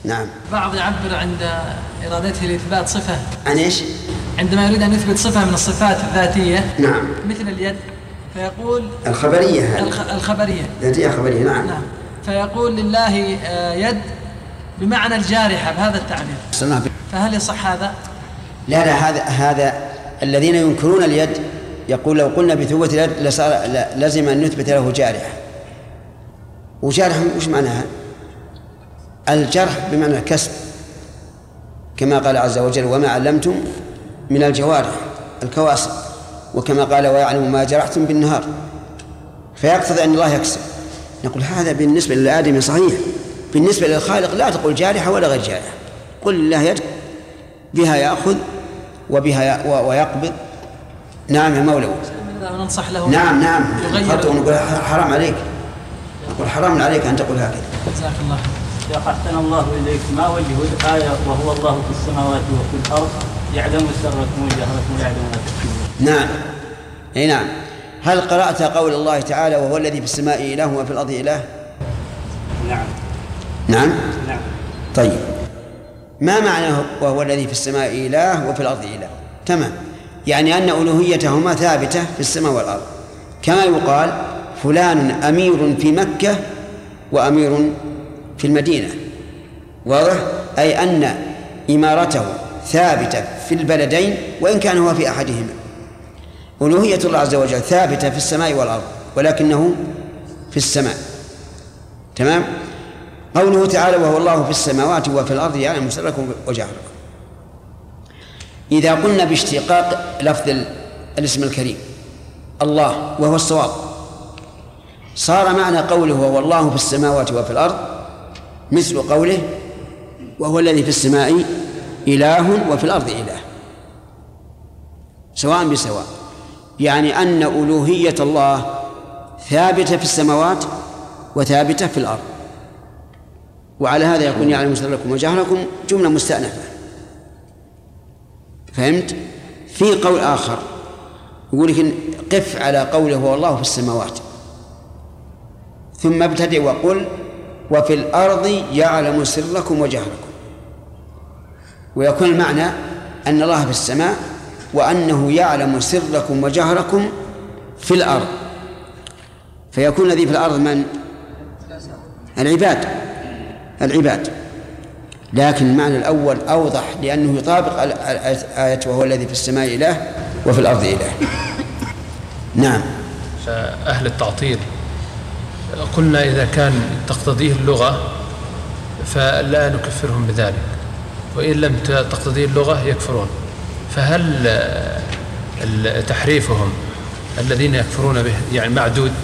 نعم. بعض يعبر عند إرادته لإثبات صفة عن إيش؟ عندما يريد أن يثبت صفة من الصفات الذاتية. نعم. مثل اليد فيقول الخبرية الخبرية ذاتية خبرية. نعم. فيقول لله يد بمعنى الجارحة بهذا التعبير، فهل يصح هذا؟ لا هذا الذين ينكرون اليد يقول لو قلنا بثبوت اليد لازم أن نثبت له جارحة. وجارحة وش معناها؟ الجرح بمعنى الكسب، كما قال عز وجل وما علمتم من الجوارح الكواسب، وكما قال ويعلم ما جرحتم بالنهار، فيقتضي أن الله يكسب. نقول هذا بالنسبة للآدمي صحيح، بالنسبة للخالق لا تقول جارحة ولا غير جارحة، قل الله يد بها يأخذ وبها ويقبض. نعم يا مولوي. ننصح له. نعم نقول حرام عليك، نقول حرام عليك أن تقول هكذا. جزاك الله. يا أحسن الله إليك، ما وجه الآية وهو الله في السماوات وفي الأرض يعلم سركم وجهركم ويعلم ما تكتمون؟ نعم أي نعم. هل قرأت قول الله تعالى وهو الذي في السماء إله وفي الأرض إله؟ نعم. طيب ما معناه وهو الذي في السماء إله وفي الأرض إله؟ تمام، يعني أن ألوهيتهما ثابتة في السماء والأرض، كما يقال فلان أمير في مكة وأمير في المدينة. واضح؟ أي أن إمارته ثابتة في البلدين وإن كان هو في أحدهما. ألوهية الله عز وجل ثابتة في السماء والأرض ولكنه في السماء. تمام. قوله تعالى وهو الله في السماوات وفي الأرض يعلم سركم وجهركم، إذا قلنا باشتقاق لفظ الاسم الكريم الله وهو الصواب، صار معنى قوله وهو الله في السماوات وفي الأرض مثل قوله وهو الذي في السماء إله وفي الأرض إله، سواء بسواء، يعني أن ألوهية الله ثابتة في السماوات وثابتة في الأرض. وعلى هذا يكون يعلم سركم وجهركم جملة مستأنفة. فهمت؟ في قول آخر يقول لك قف على قوله هو الله في السماوات ثم ابتدئ وقل وفي الأرض يعلم سركم وجهركم، ويكون المعنى أن الله في السماء وأنه يعلم سركم وجهركم في الأرض، فيكون الذي في الأرض من؟ العباد. لكن المعنى الأول أوضح لأنه يطابق الآية وهو الذي في السماء إله وفي الأرض إله. نعم. أهل التعطيل قلنا إذا كان تقتضيه اللغة فلا نكفرهم بذلك، وإن لم تقتضيه اللغة يكفرون، فهل تحريفهم الذين يكفرون به يعني معدود؟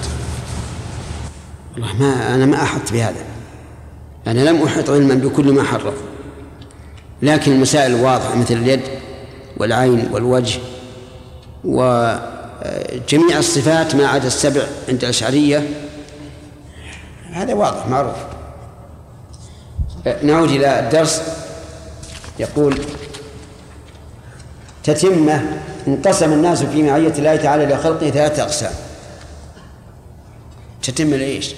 والله أنا ما أحط بهذا، أنا لم أحط علما بكل ما حرف، لكن المسائل واضحة مثل اليد والعين والوجه وجميع الصفات ما عدا السبع عند الأشعرية، هذا واضح معروف. نعود إلى الدرس. يقول تتمة انقسم الناس في معية الله تعالى لخلقه 3 أقسام. تتم لإيش؟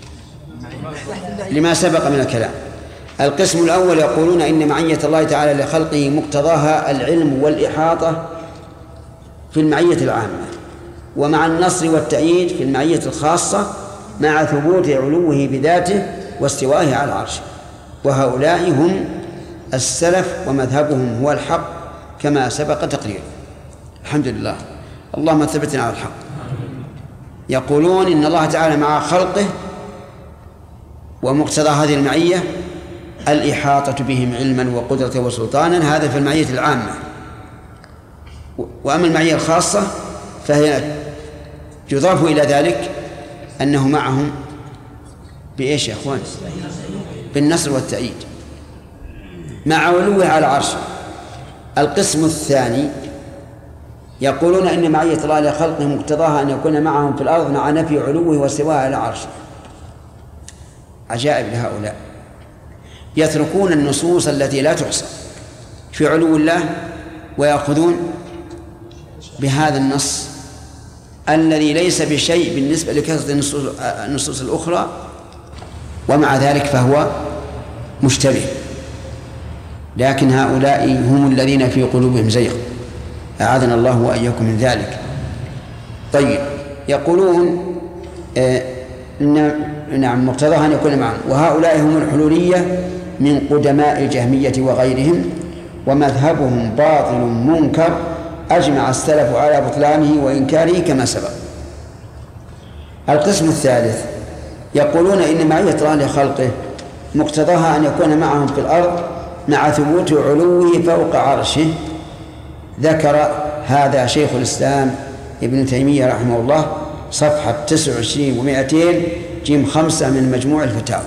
لما سبق من الكلام. القسم الأول يقولون إن معية الله تعالى لخلقه مقتضاها العلم والإحاطة في المعية العامة، ومع النصر والتأييد في المعية الخاصة، مع ثبوت علوه بذاته واستوائه على العرش. وهؤلاء هم السلف ومذهبهم هو الحق كما سبق تقريره. الحمد لله، اللهم ثبتنا على الحق. يقولون إن الله تعالى مع خلقه ومقتضى هذه المعية الإحاطة بهم علما وقدرة وسلطانا، هذا في المعية العامة. وأما المعية الخاصة فهي يضاف إلى ذلك أنه معهم بإيش يا أخوان؟ بالنصر والتأييد مع علوه على عرشه. القسم الثاني يقولون إن معية الله لخلقه مقتضاها أن يكون معهم في الأرض مع نفي علوه واستوائه على عرشه. عجائب لهؤلاء، يتركون النصوص التي لا تحصى في علو الله ويأخذون بهذا النص الذي ليس بشيء بالنسبة لكثرة النصوص الأخرى، ومع ذلك فهو مشتبه. لكن هؤلاء هم الذين في قلوبهم زيغ، أعاذنا الله وإياكم من ذلك. طيب، يقولون نعم مقتضاها أن يكون معهم، وهؤلاء هم الحلولية من قدماء الجهمية وغيرهم، ومذهبهم باطل منكر أجمع السلف على بطلانه وإنكاره كما سبق. القسم الثالث يقولون إن معية الله لخلقه مقتضاها أن يكون معهم في الأرض مع ثبوت علوه فوق عرشه. ذكر هذا شيخ الإسلام ابن تيمية رحمه الله صفحة 29 و200 جيم 5 من مجموع الفتاوى.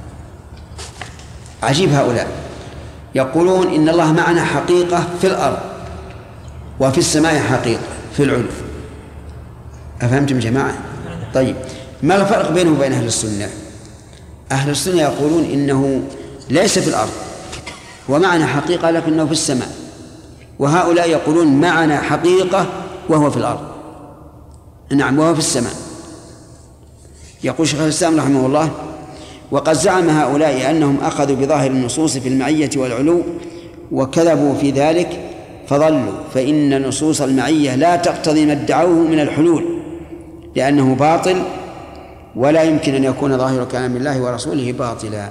عجيب هؤلاء، يقولون إن الله معنا حقيقة في الأرض وفي السماء حقيقة في العلو. أفهمتم جماعة؟ طيب، ما الفرق بينه وبين أهل السنة؟ أهل السنة يقولون إنه ليس في الأرض ومعنا حقيقة لكنه في السماء، وهؤلاء يقولون معنا حقيقة وهو في الأرض، نعم وهو في السماء. يقول شيخ الإسلام رحمه الله: وقد زعم هؤلاء أنهم أخذوا بظاهر النصوص في المعية والعلو وكذبوا في ذلك فضلوا، فإن نصوص المعية لا تقتضي ما ادعوه من الحلول لأنه باطل، ولا يمكن أن يكون ظاهر كلام الله ورسوله باطلا.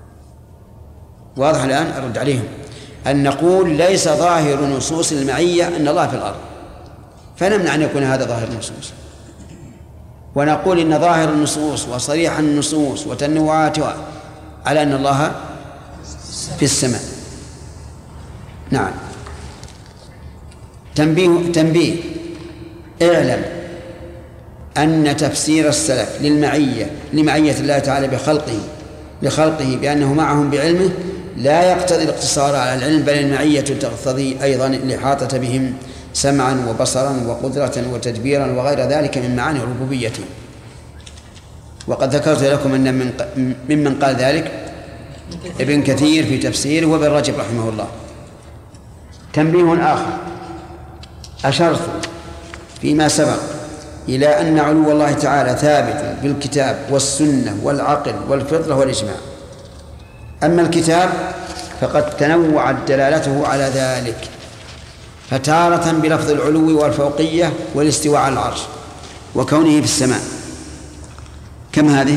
واضح الآن؟ أرد عليهم أن نقول ليس ظاهر نصوص المعية أن الله في الأرض، فنمنع أن يكون هذا ظاهر النصوص، ونقول إن ظاهر النصوص وصريح النصوص وتنوعاتها على أن الله في السماء. نعم. تنبيه: اعلم أن تفسير السلف لمعية الله تعالى لخلقه بأنه معهم بعلمه لا يقتضي الاقتصار على العلم، بل المعية تقتضي أيضا الإحاطة بهم سمعا وبصرا وقدرة وتدبيرا وغير ذلك من معاني ربوبيته. وقد ذكرت لكم أن ممن قال ذلك ابن كثير في تفسيره وابن رجب رحمه الله. تنبيه آخر: أشرت فيما سبق إلى أن علو الله تعالى ثابت بالكتاب والسنة والعقل والفطرة والإجماع. أما الكتاب فقد تنوعت دلالته على ذلك، فتارة بلفظ العلو والفوقية والاستواء على العرش وكونه في السماء. كم هذه؟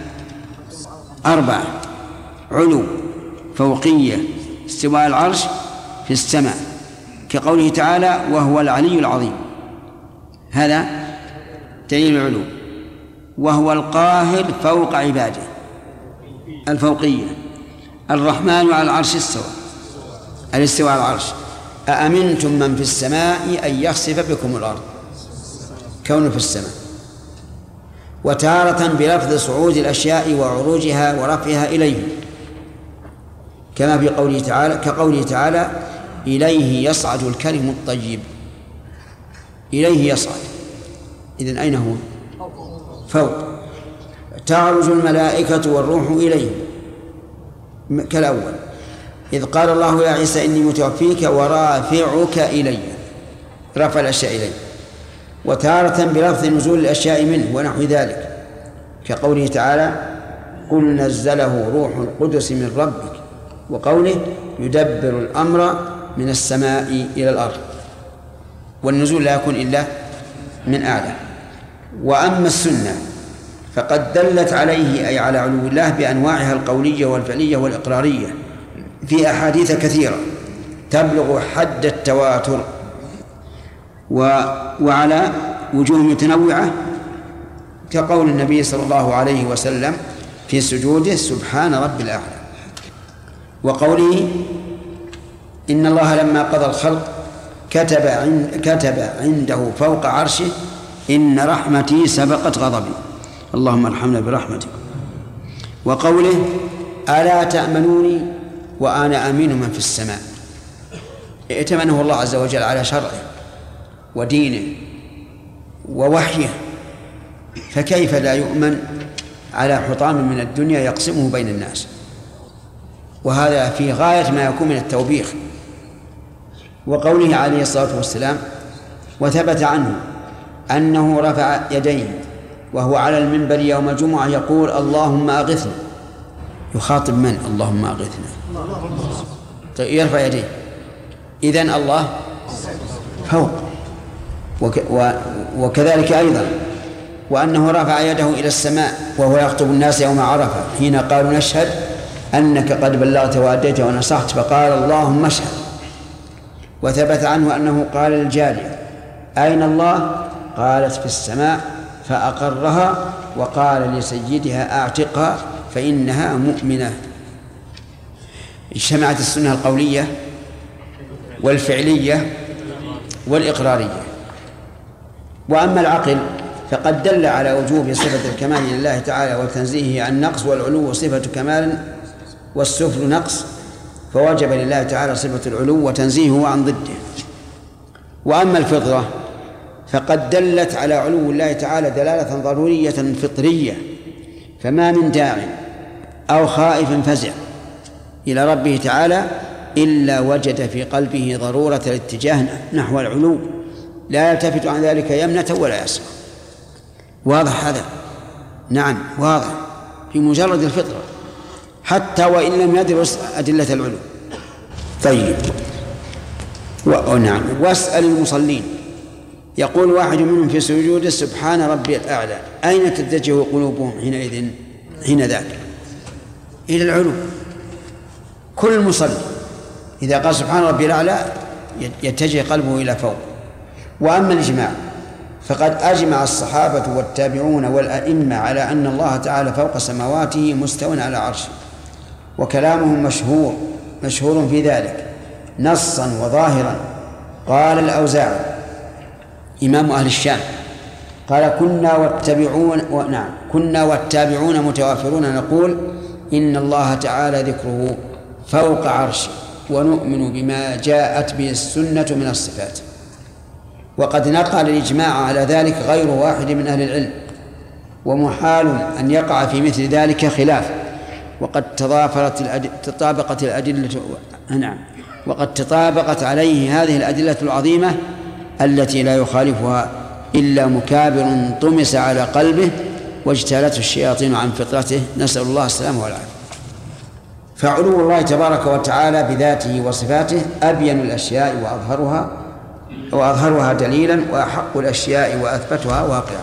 4: علو، فوقية، استواء العرش في السماء، كقوله تعالى: وهو العلي العظيم، هذا دليل العلو. وهو القاهر فوق عباده، الفوقية. الرحمن على العرش استوى، الاستواء على العرش. أأمنتم من في السماء أن يخسف بكم الأرض، كونه في السماء. وتارة بلفظ صعود الأشياء وعروجها ورفعها إليه، كما في قوله تعالى كقوله تعالى: إليه يصعد الكلم الطيب. إليه يصعد، إذن أين هو؟ فوق. تعرج الملائكة والروح إليه كالأول، إذ قال الله يا عيسى إني متوفيك ورافعك إلي، رفع الأشياء إليه. وتارة بلفظ نزول الأشياء منه ونحو ذلك، كقوله تعالى: قل نزله روح القدس من ربك، وقوله: يدبر الأمر من السماء إلى الأرض. والنزول لا يكون إلا من أعلى. وأما السنة فقد دلت عليه، أي على علو الله، بأنواعها القولية والفعلية والإقرارية في أحاديث كثيرة تبلغ حد التواتر، وعلى وجوه متنوعة، كقول النبي صلى الله عليه وسلم في سجوده: سبحان رب الأعلى، وقوله: إن الله لما قضى الخلق كتب عنده فوق عرشه: إن رحمتي سبقت غضبي، اللهم ارحمنا برحمتك. وقوله: ألا تأمنوني وأنا أمين من في السماء، ائتمنه الله عز وجل على شرعه ودينه ووحيه، فكيف لا يؤمن على حطام من الدنيا يقسمه بين الناس؟ وهذا في غاية ما يكون من التوبيخ. وقوله عليه الصلاة والسلام: وثبت عنه أنه رفع يديه وهو على المنبر يوم الجمعة يقول: اللهم أغثنا. يخاطب من؟ اللهم أغثنا. يرفع يديه. إذن الله فوق. وكذلك أيضا وأنه رفع يده إلى السماء وهو يخطب الناس يوم عرفة حين قالوا نشهد أنك قد بلغت وأديت ونصحت، فقال اللهم اشهد. وثبت عنه أنه قال للجارية أين الله؟ قالت في السماء، فأقرها وقال لسيدها أعتقها فإنها مؤمنة. اجتمعت السنة القولية والفعلية والإقرارية. وأما العقل فقد دل على وجوب صفة الكمال لله تعالى وتنزيهه عن نقص، والعلو صفة كمال والسفل نقص، فوجب لله تعالى صفة العلو وتنزيهه عن ضده. وأما الفطرة فقد دلت على علو الله تعالى دلالة ضرورية فطرية، فما من داع أو خائف فزع إلى ربه تعالى إلا وجد في قلبه ضرورة الاتجاه نحو العلو، لا يلتفت عن ذلك يمنة ولا يسرى. واضح هذا؟ نعم واضح في مجرد الفطرة حتى وإن لم يدرس أدلة العلو. طيب نعم. واسأل المصلين، يقول واحد منهم في سجوده سبحان ربي الأعلى، أين تتجه قلوبهم حين ذاك؟ إلى العلو. كل مصلي إذا قال سبحان ربي الأعلى يتجه قلبه إلى فوق. وأما الإجماع فقد أجمع الصحابة والتابعون والأئمة على أن الله تعالى فوق سماواته مستوٍ على عرشه، وكلامهم مشهور في ذلك نصا وظاهرا. قال الأوزاعي إمام أهل الشام قال كنا والتابعون متوافرون نقول إن الله تعالى ذكره فوق عرشه، ونؤمن بما جاءت به السنة من الصفات. وقد نقل الإجماع على ذلك غير واحد من أهل العلم، ومحال أن يقع في مثل ذلك خلاف. وقد تطابقت عليه هذه الأدلة العظيمة التي لا يخالفها إلا مكابر طمس على قلبه واجتالته الشياطين عن فطرته، نسأل الله السلامة والعافية. فعلو الله تبارك وتعالى بذاته وصفاته أبين الأشياء وأظهرها دليلا، وأحق الأشياء وأثبتها واقعا.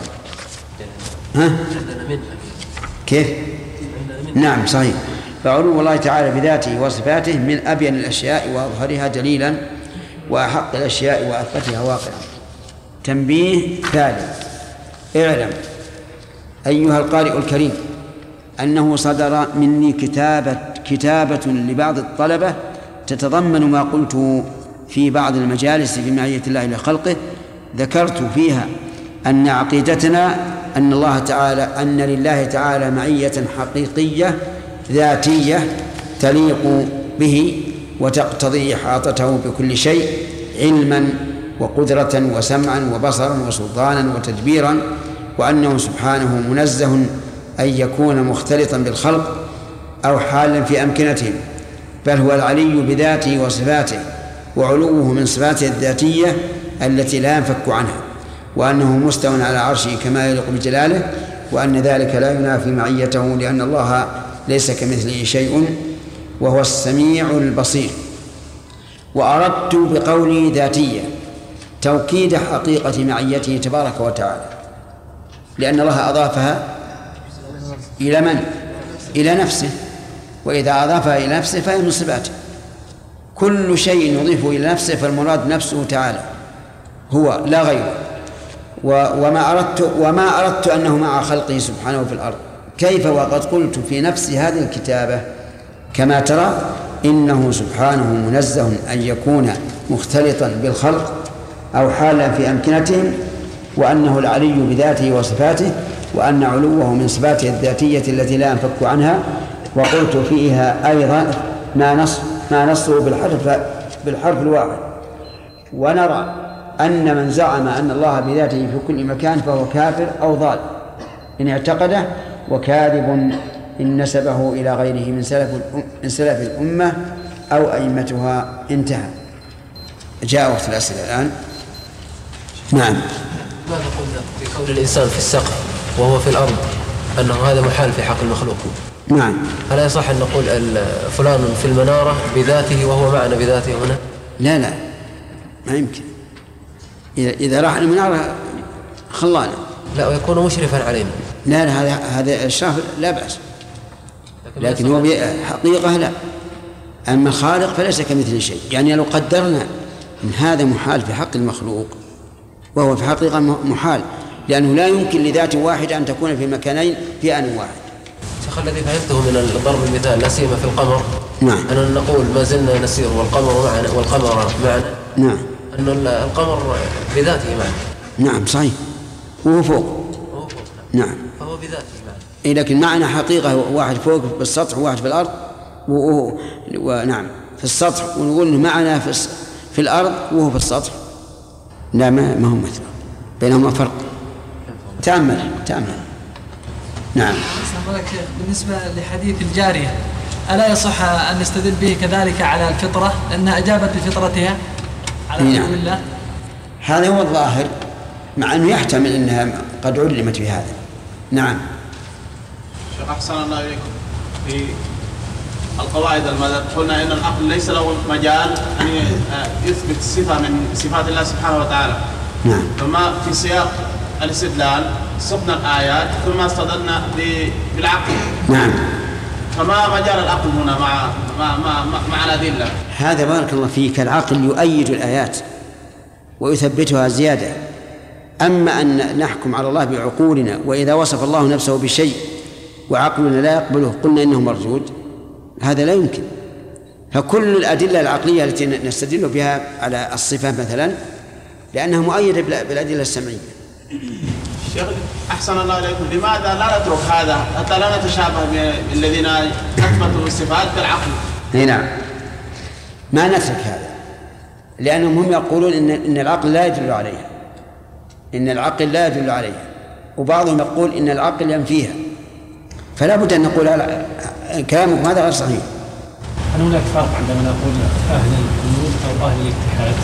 كيف؟ نعم صحيح. فعلو الله تعالى بذاته وصفاته من أبين الأشياء وأظهرها دليلا، وأحق الأشياء وأثبتها واقعا. تنبيه ثالث: اعلم أيها القارئ الكريم أنه صدر مني كتابة لبعض الطلبة تتضمن ما قلته في بعض المجالس بمعية الله لخلقه. ذكرت فيها أن عقيدتنا أن لله تعالى معية حقيقية ذاتية تليق به وتقتضي إحاطته بكل شيء علما وقدرة وسمعا وبصرا وسلطانا وتدبيرا، وأنه سبحانه منزه أن يكون مختلطا بالخلق أو حالا في أمكنتهم، بل هو العلي بذاته وصفاته، وعلوه من صفاته الذاتية التي لا ينفك عنها، وأنه مستوى على عرشه كما يليق بجلاله، وأن ذلك لا ينافي معيته، لأن الله ليس كمثله شيء وهو السميع البصير. وأردت بقولي ذاتية توكيد حقيقة معيته تبارك وتعالى، لأن الله أضافها إلى من؟ إلى نفسه، وإذا أضافها إلى نفسه فهي من صفاته. كل شيء يضيفه إلى نفسه فالمراد نفسه تعالى هو لا غيره. وما أردت أنه مع خلقه سبحانه في الأرض، كيف وقد قلت في نفس هذه الكتابة كما ترى إنه سبحانه منزه أن يكون مختلطا بالخلق أو حالا في أمكنتهم، وأنه العلي بذاته وصفاته، وأن علوه من صفاته الذاتية التي لا ينفك عنها. وقلت فيها أيضا ما نصه بالحرف الواحد. ونرى أن من زعم أن الله بذاته في كل مكان فهو كافر أو ضال إن اعتقده، وكاذب إن نسبه إلى غيره من سلف الأمة أو أئمتها. انتهى. جاء وقت الأسئلة الآن. نعم. ماذا قلنا في قول الإنسان في السقف وهو في الأرض أنه هذا محال في حق المخلوق؟ نعم. هل يصح أن نقول فلان في المنارة بذاته وهو معنا بذاته هنا؟ لا ما يمكن. إذا راح المنارة خلانا. لا، ويكون مشرفا علينا. لا هذا الشرف لا بأس، لكن هو حقيقة لا. أما الخالق فليس كمثل شيء. يعني لو قدرنا أن هذا محال في حق المخلوق، وهو في حقيقة محال، لأنه لا يمكن لذات واحدة أن تكون في مكانين في آن واحد. شيخ، الذي فهمته من ضرب المثال لا سيما في القمر، نعم، أننا نقول ما زلنا نسير والقمر معنا. نعم، أن القمر بذاته معنا. نعم صحيح، وهو فوق. نعم، فهو بذاته معنا. إيه، لكن معنا حقيقة واحد فوق بالسطح وواحد في الأرض، ونعم في السطح، ونقول إنه معنا في الأرض وهو في السطح. لا، ما هو مثل، بينهما فرق. تأمل. نعم. بالنسبة لحديث الجارية، ألا يصح أن نستدل به كذلك على الفطرة أنها أجابت بفطرتها على حكم الله؟ هذا هو الظاهر، مع أنه يحتمل أنها قد علمت بهذا. نعم. شيخ أحسن الله إليكم، في القواعد المذهب قلنا إن العقل ليس له مجال أن يثبت صفة من صفات الله سبحانه وتعالى. نعم. فما في سياق الاستدلال صفنا الآيات ثم استدلنا بالعقل. نعم. فما مجال العقل هنا مع الأدلة؟ هذا بارك الله فيك، العقل يؤيد الآيات ويثبتها زيادة. أما أن نحكم على الله بعقولنا، وإذا وصف الله نفسه بشيء وعقلنا لا يقبله قلنا إنه مردود، هذا لا يمكن. فكل الأدلة العقلية التي نستدل بها على الصفة مثلا لأنها مؤيدة بالأدلة السمعية. شيخ أحسن الله إليكم، لماذا لا نترك هذا حتى لا نتشابه بالذين أثبتوا الصفات بالعقل؟ نعم، ما نترك هذا، لأنهم هم يقولون إن العقل لا يدل عليها، إن العقل لا يدل عليها، وبعضهم يقول إن العقل ينفيها، فلا بد أن نقول كلامكم هذا غير صحيح. هل هناك فرق عندما نقول أهل الحلول أو أهل الاتحاد؟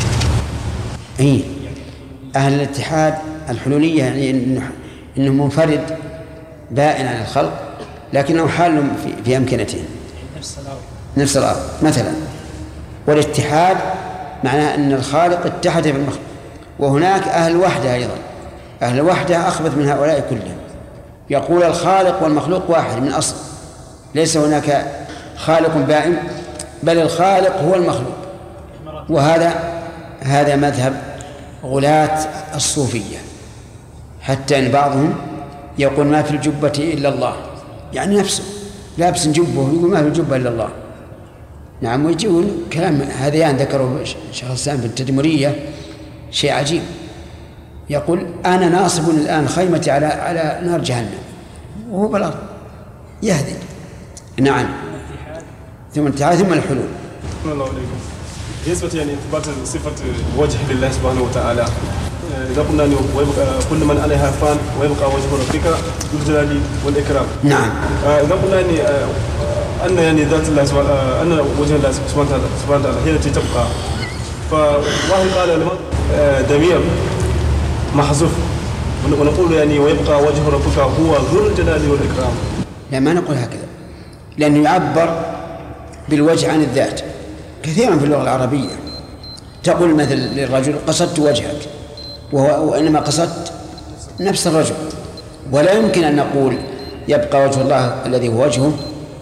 إيه، أهل الاتحاد الحلولية يعني إنه منفرد بائن عن الخلق، لكنه حال في أمكنتهم نفس الأرض مثلا. والاتحاد معناه أن الخالق اتحد بالمخلوق. وهناك أهل الوحدة أيضا، أهل الوحدة أخبث من هؤلاء كلهم، يقول الخالق والمخلوق واحد من أصل، ليس هناك خالق بائن، بل الخالق هو المخلوق. وهذا مذهب غلاة الصوفية، حتى أن بعضهم يقول ما في الجبة إلا الله، يعني نفسه لابس جبه يقول ما في الجبة إلا الله. نعم، ويجيون كلام هذيان ذكروا شيخ الإسلام في التدمرية شيء عجيب، يقول أنا ناصب الآن خيمتي على نار جهنم وهو بالأرض يهدي. نعم، ثم الاتحاد ثم الحلول. الله عليكم. بالنسبة يعني إثبات صفة وجه لله سبحانه وتعالى، إذا قلنا كل من عليها فان ويبقى وجه ربك ذو الجلال والإكرام. نعم. إذا قلنا أن يعني ذات الله أن وجه الله سبحانه وتعالى هي التي تبقى، فواحد قال ضمير محذوف ونقول يعني ويبقى وجه ربك هو ذو الجلال والإكرام. لا، ما نقول هكذا، لأنه يعبر بالوجه عن الذات كثيرا في اللغة العربية. تقول مثل للرجل قصدت وجهك، وإنما قصدت نفس الرجل. ولا يمكن أن نقول يبقى وجه الله الذي هو وجهه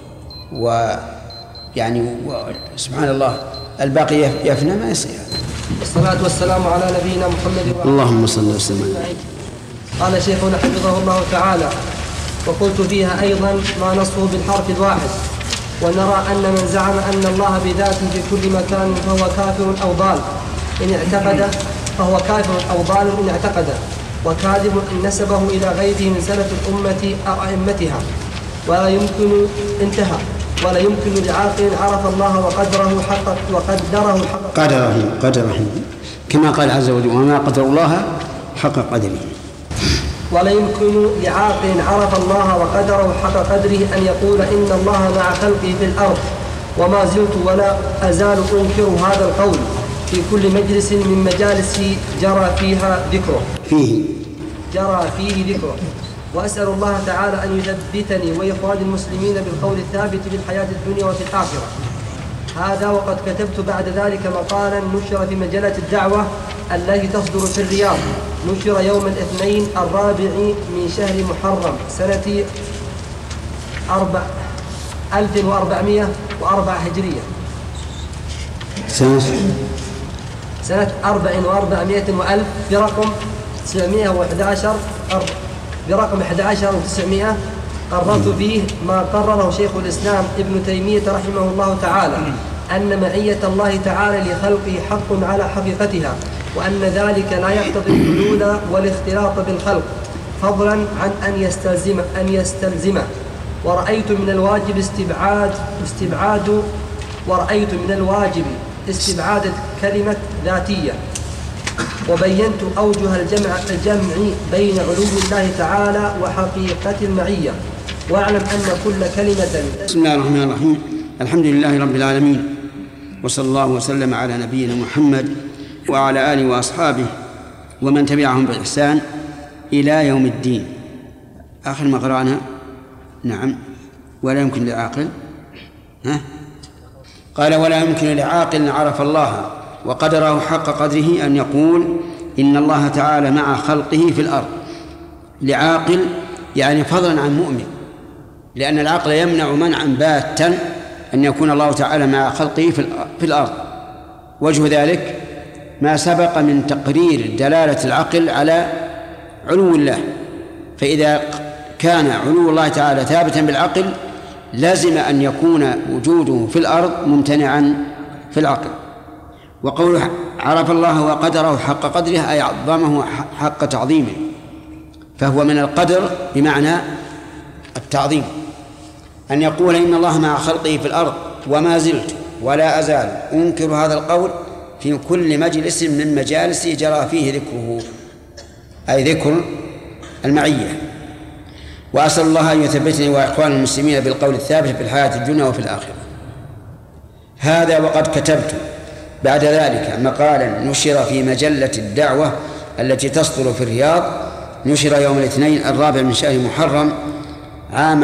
ويعني سبحان الله الباقي يفنى، ما يصير. والصلاة والسلام على نبينا محمد وعلى اللهم صل وسلم. قال شيخنا حفظه الله تعالى: وقلت فيها أيضا ما نصه بالحرف الواحد، ونرى أن من زعم أن الله بذاته في كل مكان فهو كافر أو ضال إن اعتقد، فهو كافر أو ضال إن اعتقد، وكاذب إن نسبه إلى غيره من سلف الأمة أو أئمتها، ولا يمكن انتهى ولا يمكن لعاقل عرف الله وقدره حق قدره كما قال عز وجل: وما قدر الله حق قدره. ولا يمكن لعاقل عرف الله وقدره حق قدره أن يقول إن الله مع خلقه في الأرض، وما زلت ولا أزال أنكر هذا القول في كل مجلس من مجالس جرى فيه ذكره. وأسأل الله تعالى أن يثبتني وإخواني المسلمين بالقول الثابت في الحياة الدنيا وفي الآخرة. هذا وقد كتبت بعد ذلك مقالا نشر في مجلة الدعوة التي تصدر في الرياض، نشر يوم الاثنين 4 من شهر محرم سنة 1404 هجرية، سنة 400 وألف برقم 911 برقم 11900. قررت فيه ما قرره شيخ الإسلام ابن تيمية رحمه الله تعالى، أن معية الله تعالى لخلقه حق على حقيقتها، وأن ذلك لا يقتضي الحلول والاختلاط بالخلق، فضلا عن أن يستلزمه. ورأيت من الواجب استبعاد كلمة ذاتية، وبينت أوجه الجمع بين علو الله تعالى وحقيقة المعية. واعلم أن كل كلمة. بسم الله الرحمن الرحيم. الحمد لله رب العالمين، وصلى الله وسلم على نبينا محمد وعلى آله وأصحابه ومن تبعهم بإحسان إلى يوم الدين. آخر ما قرأنا نعم. ولا يمكن لعاقل قال ولا يمكن لعاقل عرف الله وقدره حق قدره أن يقول إن الله تعالى مع خلقه في الأرض. لعاقل يعني فضلا عن مؤمن، لأن العقل يمنع منعا باتا أن يكون الله تعالى مع خلقه في الأرض. وجه ذلك ما سبق من تقرير دلالة العقل على علو الله، فإذا كان علو الله تعالى ثابتا بالعقل لازم أن يكون وجوده في الأرض ممتنعا في العقل. وقوله عرف الله وقدره حق قدره أي عظمه حق تعظيمه، فهو من القدر بمعنى التعظيم، أن يقول إن الله مع خلقه في الأرض. وما زلت ولا أزال أنكر هذا القول في كل مجلس من مجالس جرى فيه ذكره، أي ذكر المعية. وأسأل الله أن يثبتني وإخوان المسلمين بالقول الثابت في الحياة الدنيا وفي الآخرة. هذا وقد كتبت بعد ذلك مقالا نشر في مجلة الدعوة التي تصدر في الرياض، نشر يوم الاثنين 4 من شهر محرم عام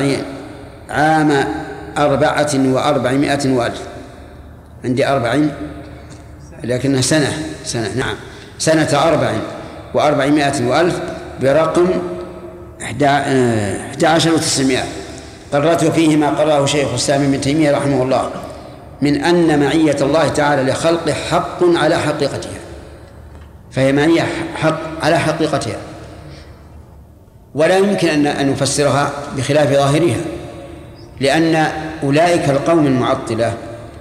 400 وألف. عندي 40 لكنها سنة نعم، سنة 400 وألف برقم 11,900. قررت فيه ما قرره شيخ الإسلام ابن تيمية رحمه الله من أن معية الله تعالى لخلقه حق على حقيقتها، فهي معية حق على حقيقتها، ولا يمكن أن نفسرها بخلاف ظاهرها، لأن أولئك القوم المعطلة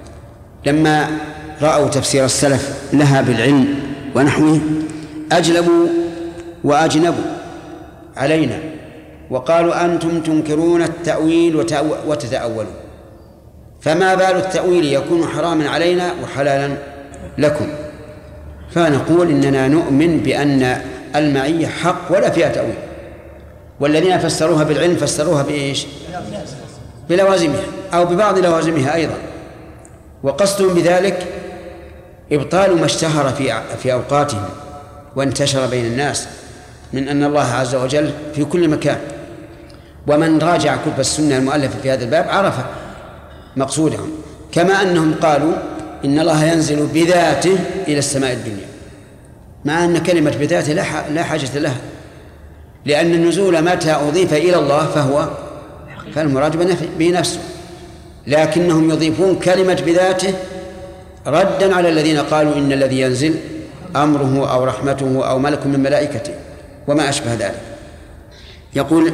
لما رأوا تفسير السلف لها بالعلم ونحوه أجلبوا وأجنبوا علينا وقالوا أنتم تنكرون التأويل وتتأولون، فما بال التأويل يكون حراما علينا وحلالا لكم؟ فنقول إننا نؤمن بأن المعية حق ولا فيها تأويل، والذين فسروها بالعلم فسروها بإيش؟ بلوازمها أو ببعض لوازمها أيضا، وقصدهم بذلك إبطال ما اشتهر في أوقاتهم وانتشر بين الناس من أن الله عز وجل في كل مكان. ومن راجع كتب السنة المؤلفة في هذا الباب عرف مقصودهم، كما أنهم قالوا إن الله ينزل بذاته إلى السماء الدنيا، مع أن كلمة بذاته لا حاجة لها، لأن النزول متى أضيف إلى الله فالمراد به نفسه، لكنهم يضيفون كلمة بذاته ردا على الذين قالوا إن الذي ينزل أمره أو رحمته أو ملك من ملائكته وما أشبه ذلك. يقول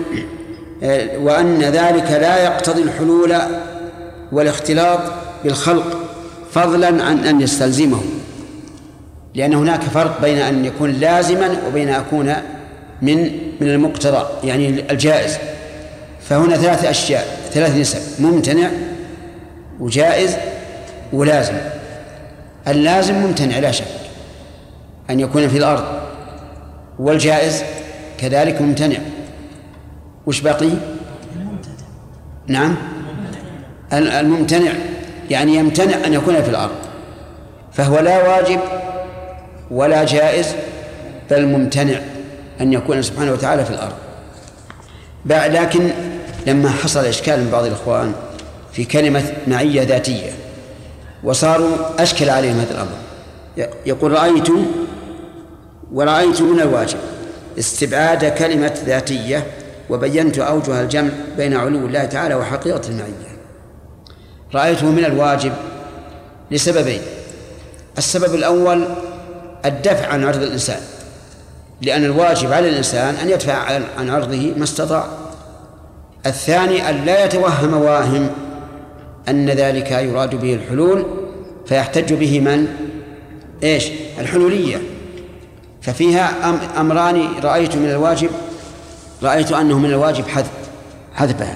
وأن ذلك لا يقتضي الحلول والاختلاط بالخلق فضلا عن أن يستلزمه، لأن هناك فرق بين أن يكون لازما وبين أن يكون من المقتضى يعني الجائز. فهنا 3 أشياء، 3 نسب: ممتنع وجائز ولازم. اللازم ممتنع لا شك أن يكون في الأرض، والجائز كذلك ممتنع. وش بقي؟ نعم، الممتنع يعني يمتنع أن يكون في الأرض، فهو لا واجب ولا جائز، بل ممتنع أن يكون سبحانه وتعالى في الأرض. لكن لما حصل إشكال من بعض الإخوان في كلمة معية ذاتية وصاروا أشكل عليهم هذا الأمر، يقول ورأيت من الواجب استبعاد كلمة ذاتية وبينت أوجه الجمع بين علو الله تعالى وحقيقة المعية. رأيته من الواجب لسببين: السبب الأول الدفع عن عرض الإنسان، لأن الواجب على الإنسان أن يدفع عن عرضه ما استطاع. الثاني أن لا يتوهم واهم أن ذلك يراد به الحلول فيحتج به من؟ الحلولية. ففيها أمران رأيت من الواجب، رأيت أنه من الواجب حذفها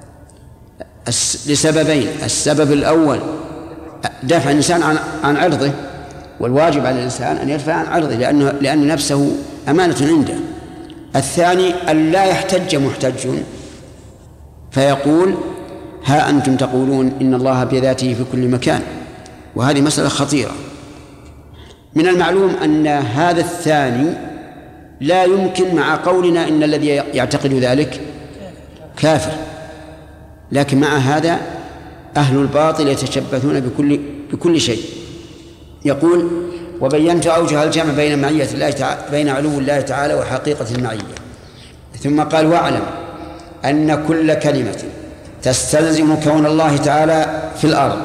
لسببين: السبب الأول دفع الإنسان عن عرضه، والواجب على الإنسان أن يدفع عن عرضه لأن نفسه أمانة عنده. الثاني أن لا يحتج محتج فيقول ها أنتم تقولون إن الله بذاته في كل مكان، وهذه مسألة خطيرة. من المعلوم أن هذا الثاني لا يمكن مع قولنا إن الذي يعتقد ذلك كافر، لكن مع هذا أهل الباطل يتشبثون بكل شيء. يقول وبينت أوجه الجمع بين معية الله تعالى بين علو الله تعالى وحقيقة المعية. ثم قال واعلم أن كل كلمة تستلزم كون الله تعالى في الأرض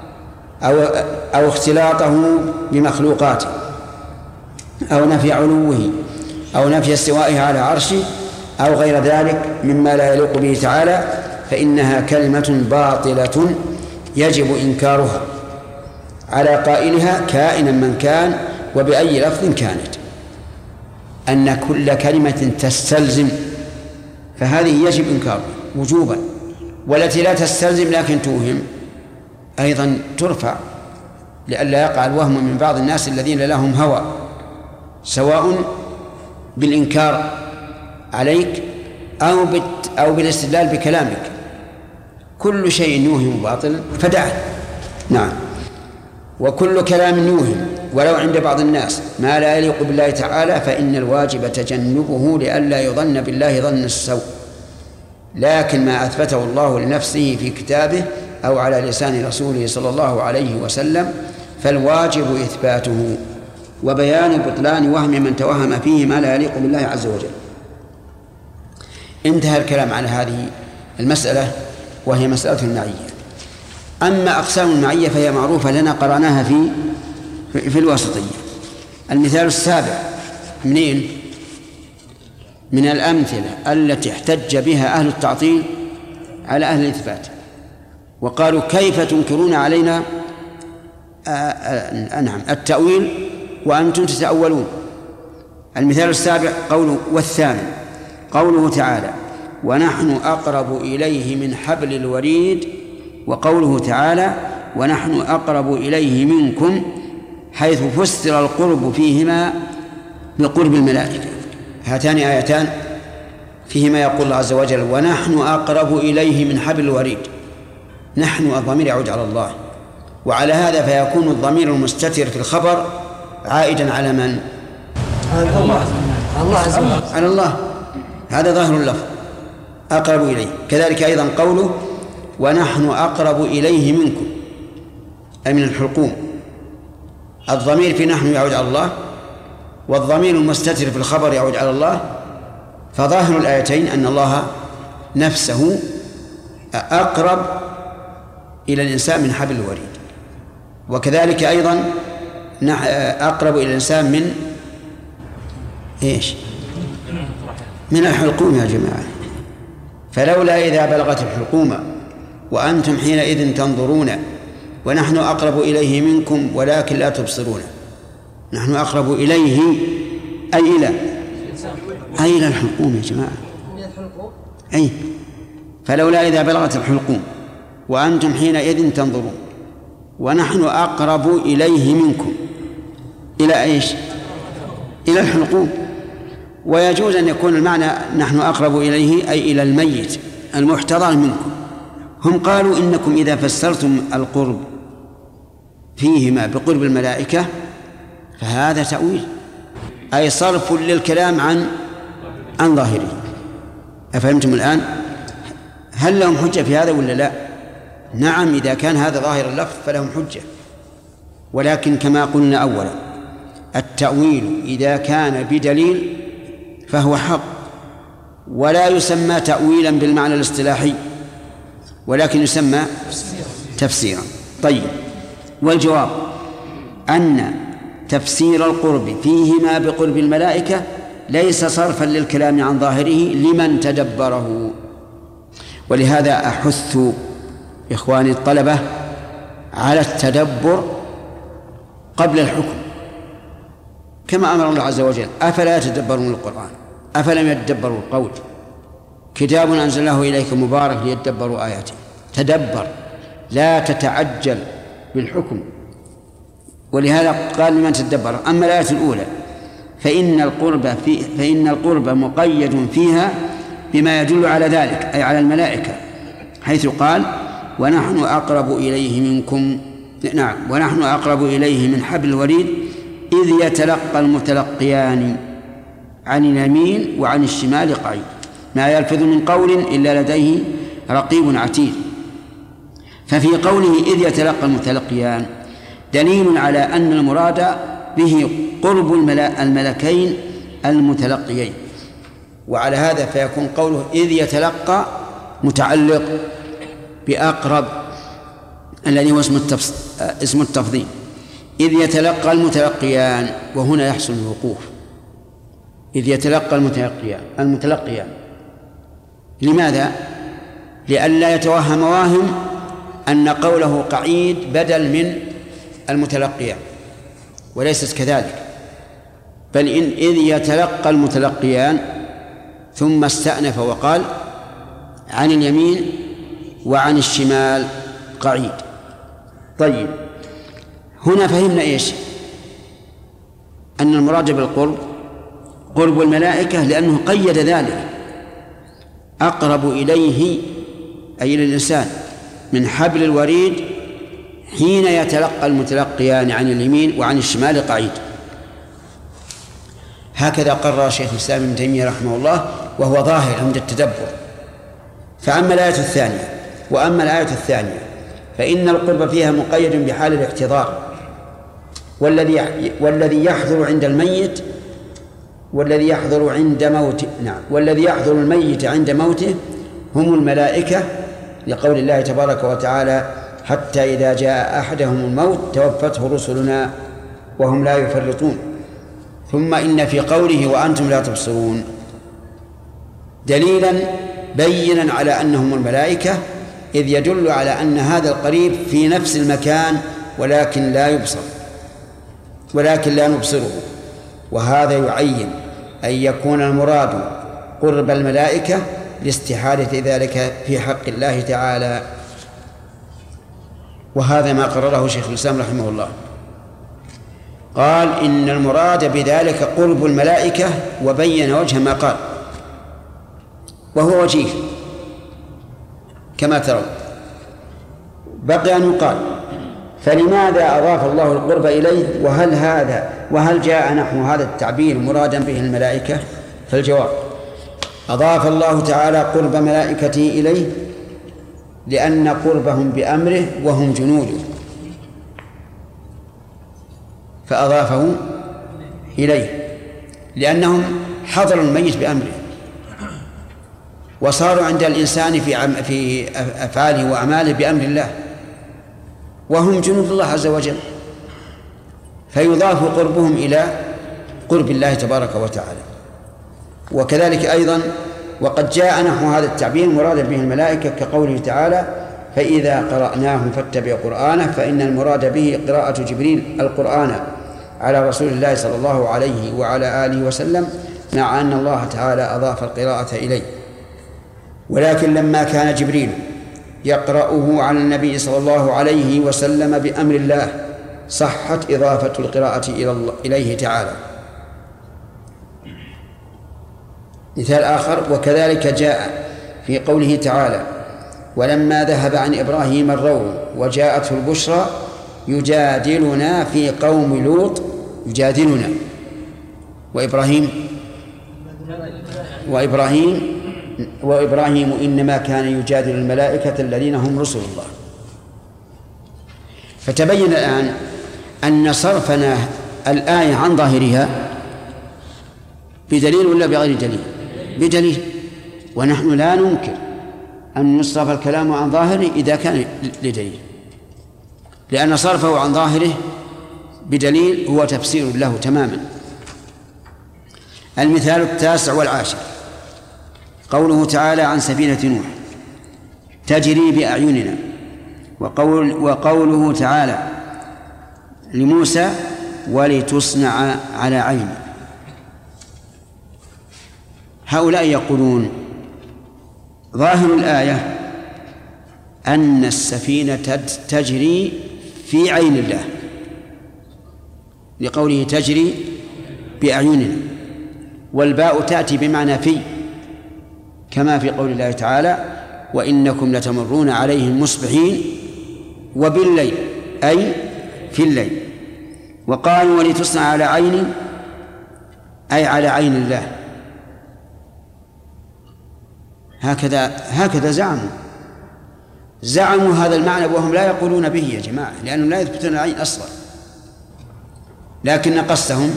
أو اختلاطه بمخلوقاته أو نفي علوه أو نفي استوائه على عرشه أو غير ذلك مما لا يليق به تعالى فإنها كلمة باطلة يجب إنكارها على قائلها كائنا من كان وبأي لفظ كانت. أن كل كلمة تستلزم فهذه يجب إنكارها وجوبا، والتي لا تستلزم لكن توهم أيضا ترفع لئلا يقع الوهم من بعض الناس الذين لهم هوى، سواء بالإنكار عليك أو بالاستدلال بكلامك. كل شيء يوهم باطل فدعه. نعم. وكل كلام يوهم ولو عند بعض الناس ما لا يليق بالله تعالى فإن الواجب تجنبه لئلا يظن بالله ظن السوء، لكن ما أثبته الله لنفسه في كتابه أو على لسان رسوله صلى الله عليه وسلم فالواجب إثباته وبيان بطلان وهم من توهم فيه ما لا يليق بالله عز وجل. انتهى الكلام على هذه المسألة وهي مسألة المعية. أما أقسام المعية فهي معروفة لنا قرأناها في الواسطية. المثال السابع منين؟ من الأمثلة التي احتج بها أهل التعطيل على أهل الإثبات وقالوا كيف تنكرون علينا التأويل وأنتم تتأولون. المثال السابع قوله والثامن قوله تعالى ونحن أقرب إليه من حبل الوريد، وقوله تعالى ونحن أقرب إليه منكم، حيث فسر القرب فيهما بقرب الملائكة. هاتان آيتان فيهما يقول الله عز وجل ونحن أقرب إليه من حبل الوريد. نحن الضمير يعود على الله، وعلى هذا فيكون الضمير المستتر في الخبر عائدا على من؟ على الله. هذا ظاهر اللفظ أقرب إليه. كذلك أيضا قوله ونحن أقرب إليه منكم أي من الحلقوم. الضمير في نحن يعود على الله والضمير المستتر في الخبر يعود على الله، فظاهر الآيتين أن الله نفسه أقرب إلى الإنسان من حبل الوريد. وكذلك أيضا أقرب إلى الإنسان من إيش؟ من الحلقوم يا جماعة. فلولا إذا بلغت الحلقوم وأنتم حينئذ تنظرون ونحن أقرب إليه منكم ولكن لا تبصرون. نحن أقرب إليه أي إلى الحلقوم يا جماعة. أي فلولا إذا بلغت الحلقوم وأنتم حينئذ تنظرون ونحن أقرب إليه منكم إلى إيش؟ إلى الحلقوم. ويجوز أن يكون المعنى نحن أقرب إليه أي إلى الميت المحتضر منكم. هم قالوا إنكم إذا فسرتم القرب فيهما بقرب الملائكة فهذا تأويل، أي صرف للكلام عن ظاهره، أفهمتم الآن؟ هل لهم حجة في هذا ولا لا؟ نعم، إذا كان هذا ظاهر اللفظ فلهم حجة، ولكن كما قلنا أولا التأويل إذا كان بدليل فهو حق، ولا يسمى تأويلا بالمعنى الاصطلاحي، ولكن يسمى تفسيرا. طيب، والجواب أن تفسير القرب فيهما بقرب الملائكة ليس صرفا للكلام عن ظاهره لمن تدبره. ولهذا أحث إخواني الطلبة على التدبر قبل الحكم، كما أمر الله عز وجل: أفلا يتدبرون القرآن أفلم يتدبروا القول كتاب أنزلناه إليك مبارك ليتدبروا آياته. تدبر، لا تتعجل بالحكم. ولهذا قال لمن تدبر. أما الآية الأولى فإن القرب مقيد فيها بما يدل على ذلك، أي على الملائكة، حيث قال: ونحن أقرب إليه منكم، نعم، ونحن أقرب إليه من حبل الوريد إذ يتلقى المتلقيان عن اليمين وعن الشمال قعيد، ما يلفظ من قول إلا لديه رقيب عتيد. ففي قوله إذ يتلقى المتلقيان دليل على أن المراد به قرب الملكين المتلقيين، وعلى هذا فيكون قوله إذ يتلقى متعلق بأقرب الذي هو اسم التفضيل. إذ يتلقى المتلقيان، وهنا يحصل الوقوف. إذ يتلقى المتلقيان لماذا؟ لئلا يتوهم واهم أن قوله قعيد بدل من المتلقيان، وليست كذلك، بل إذ يتلقى المتلقيان، ثم استأنف وقال: عن اليمين وعن الشمال قعيد. طيب، هنا فهمنا إيش؟ أن المراد بالقرب قرب الملائكة، لأنه قيد ذلك: أقرب إليه أي للإنسان من حبل الوريد حين يتلقى المتلقيان عن اليمين وعن الشمال قعيد. هكذا قرر شيخ الإسلام ابن تيمية رحمه الله، وهو ظاهر عند التدبر. فأما الآية الثانية فإن القرب فيها مقيد بحال الاحتضار، والذي يحضر عند الميت والذي يحضر عند موته، نعم، والذي يحضر الميت عند موته هم الملائكة، لقول الله تبارك وتعالى: حتى إذا جاء أحدهم الموت توفته رسلنا وهم لا يفرطون. ثم إن في قوله وأنتم لا تبصرون دليلا بينا على أنهم الملائكة، إذ يدل على أن هذا القريب في نفس المكان ولكن لا نبصره. وهذا يعين أن يكون المراد قرب الملائكة لاستحالة ذلك في حق الله تعالى. وهذا ما قرره شيخ الإسلام رحمه الله، قال: إن المراد بذلك قرب الملائكة، وبين وجه ما قال، وهو وجيه كما ترون. بقي أن يقال: فلماذا أضاف الله القرب إليه؟ وهل جاء نحو هذا التعبير مرادا به الملائكة؟ فالجواب: أضاف الله تعالى قرب ملائكته إليه لأن قربهم بأمره وهم جنوده، فأضافه إليه لأنهم حضروا الميت بأمره، وصاروا عند الإنسان في أفعاله وأعماله بأمر الله، وهم جنود الله عز وجل، فيضاف قربهم إلى قرب الله تبارك وتعالى. وكذلك أيضا وقد جاء نحو هذا التعبير مرادا به الملائكة، كقوله تعالى: فإذا قرأناه فاتبع قرآنه، فإن المراد به قراءة جبريل القرآن على رسول الله صلى الله عليه وعلى آله وسلم، مع أن الله تعالى أضاف القراءة إليه. ولكن لما كان جبريل يقرأه على النبي صلى الله عليه وسلم بأمر الله صحت إضافة القراءة إليه تعالى. مثال آخر: وكذلك جاء في قوله تعالى: ولما ذهب عن إبراهيم الروع وجاءته البشرى يجادلنا في قوم لوط. يجادلنا، وإبراهيم وإبراهيم إنما كان يجادل الملائكة الذين هم رسل الله. فتبين الآن أن صرفنا الآية عن ظاهرها بدليل ولا بغير دليل؟ بدليل. ونحن لا ننكر أن يصرف الكلام عن ظاهره إذا كان لدليل، لأن صرفه عن ظاهره بدليل هو تفسير له تماما. المثال 19 قوله تعالى عن سفينة نوح تجري بأعيننا، وقوله تعالى لموسى ولتصنع على عيني. هؤلاء يقولون ظاهر الآية أن السفينة تجري في عين الله، لقوله تجري بأعيننا، والباء تأتي بمعنى في، كما في قول الله تعالى وإنكم لتمرون عليهم مصبحين وبالليل، أي في الليل. وقالوا ولتصنع على عيني، أي على عين الله. هكذا زعموا هذا المعنى وهم لا يقولون به يا جماعة، لأنهم لا يثبتون العين أصلا، لكن قصدهم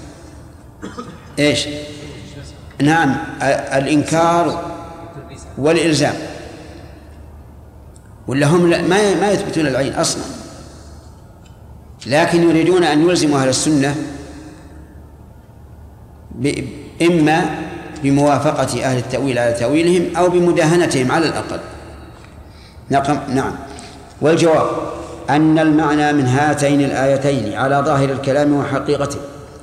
إيش؟ نعم، الإنكار والإلزام، ولا هم ما يثبتون العين أصلا، لكن يريدون أن يلزموا أهل السنة إما بموافقة أهل التأويل على تأويلهم أو بمداهنتهم على الأقل. نعم. والجواب أن المعنى من هاتين الآيتين على ظاهر الكلام وحقيقته،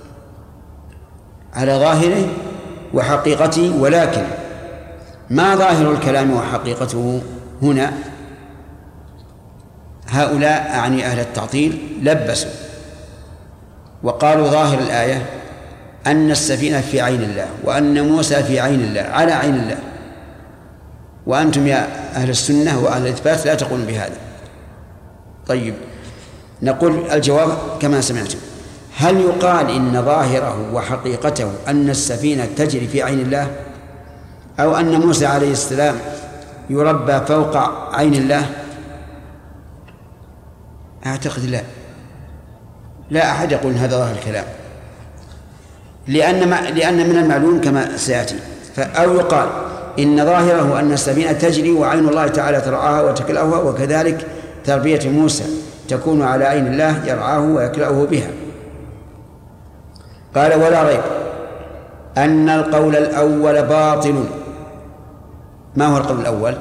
على ظاهره وحقيقته، ولكن ما ظاهر الكلام وحقيقته هنا؟ هؤلاء أعني أهل التعطيل لبسوا وقالوا ظاهر الآية أن السفينة في عين الله، وأن موسى في عين الله، على عين الله. وأنتم يا أهل السنة وأهل الإثبات لا تقولون بهذا. طيب، نقول الجواب كما سمعتم. هل يقال إن ظاهره وحقيقته أن السفينة تجري في عين الله، أو أن موسى عليه السلام يربى فوق عين الله؟ أعتقد لا أحد يقول هذا ظاهر الكلام، لأن من المعلوم كما سيأتي. أو يقال إن ظاهره أن السفينة تجري وعين الله تعالى ترعاها وتكلأها، وكذلك تربية موسى تكون على عين الله يرعاه ويكلأه بها. قال ولا ريب أن القول الأول باطل. ما هو القول الأول؟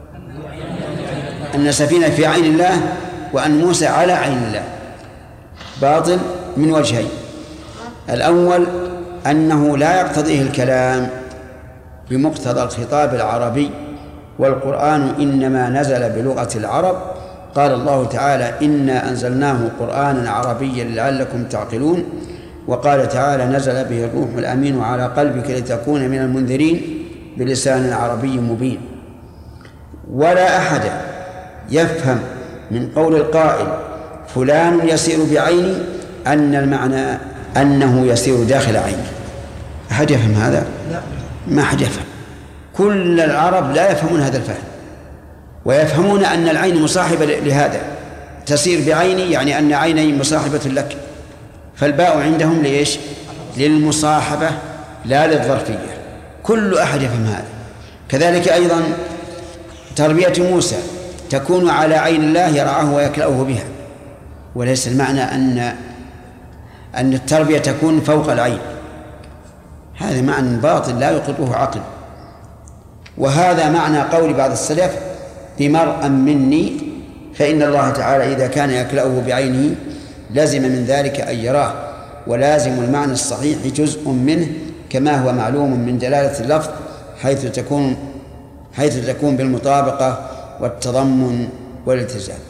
أن السفينة في عين الله وأن موسى على عين الله باطل من وجهين. الأول أنه لا يقتضيه الكلام بمقتضى الخطاب العربي، والقرآن إنما نزل بلغة العرب. قال الله تعالى إنا أنزلناه قرآنا عربيا لعلكم تعقلون. وقال تعالى نزل به الروح الأمين على قلبك لتكون من المنذرين بلسان عربي مبين. ولا أحد يفهم من قول القائل فلان يسير بعيني أن المعنى أنه يسير داخل عينه. أحد يفهم هذا؟ ما أحد يفهم. كل العرب لا يفهمون هذا الفهم، ويفهمون أن العين مصاحبة لهذا، تسير بعيني يعني أن عيني مصاحبة لك، فالباء عندهم ليش؟ للمصاحبة لا للظرفية. كل أحد يفهم هذا. كذلك أيضا تربية موسى تكون على عين الله يرعاه ويكلأه بها، وليس المعنى أن التربية تكون فوق العين. هذا معنى باطل لا يقره عقل. وهذا معنى قول بعض السلف بمرء مني، فإن الله تعالى إذا كان يكلأه بعينه لازم من ذلك أن يراه، ولازم المعنى الصحيح جزء منه، كما هو معلوم من دلالة اللفظ حيث تكون بالمطابقة والتضمن والالتزام.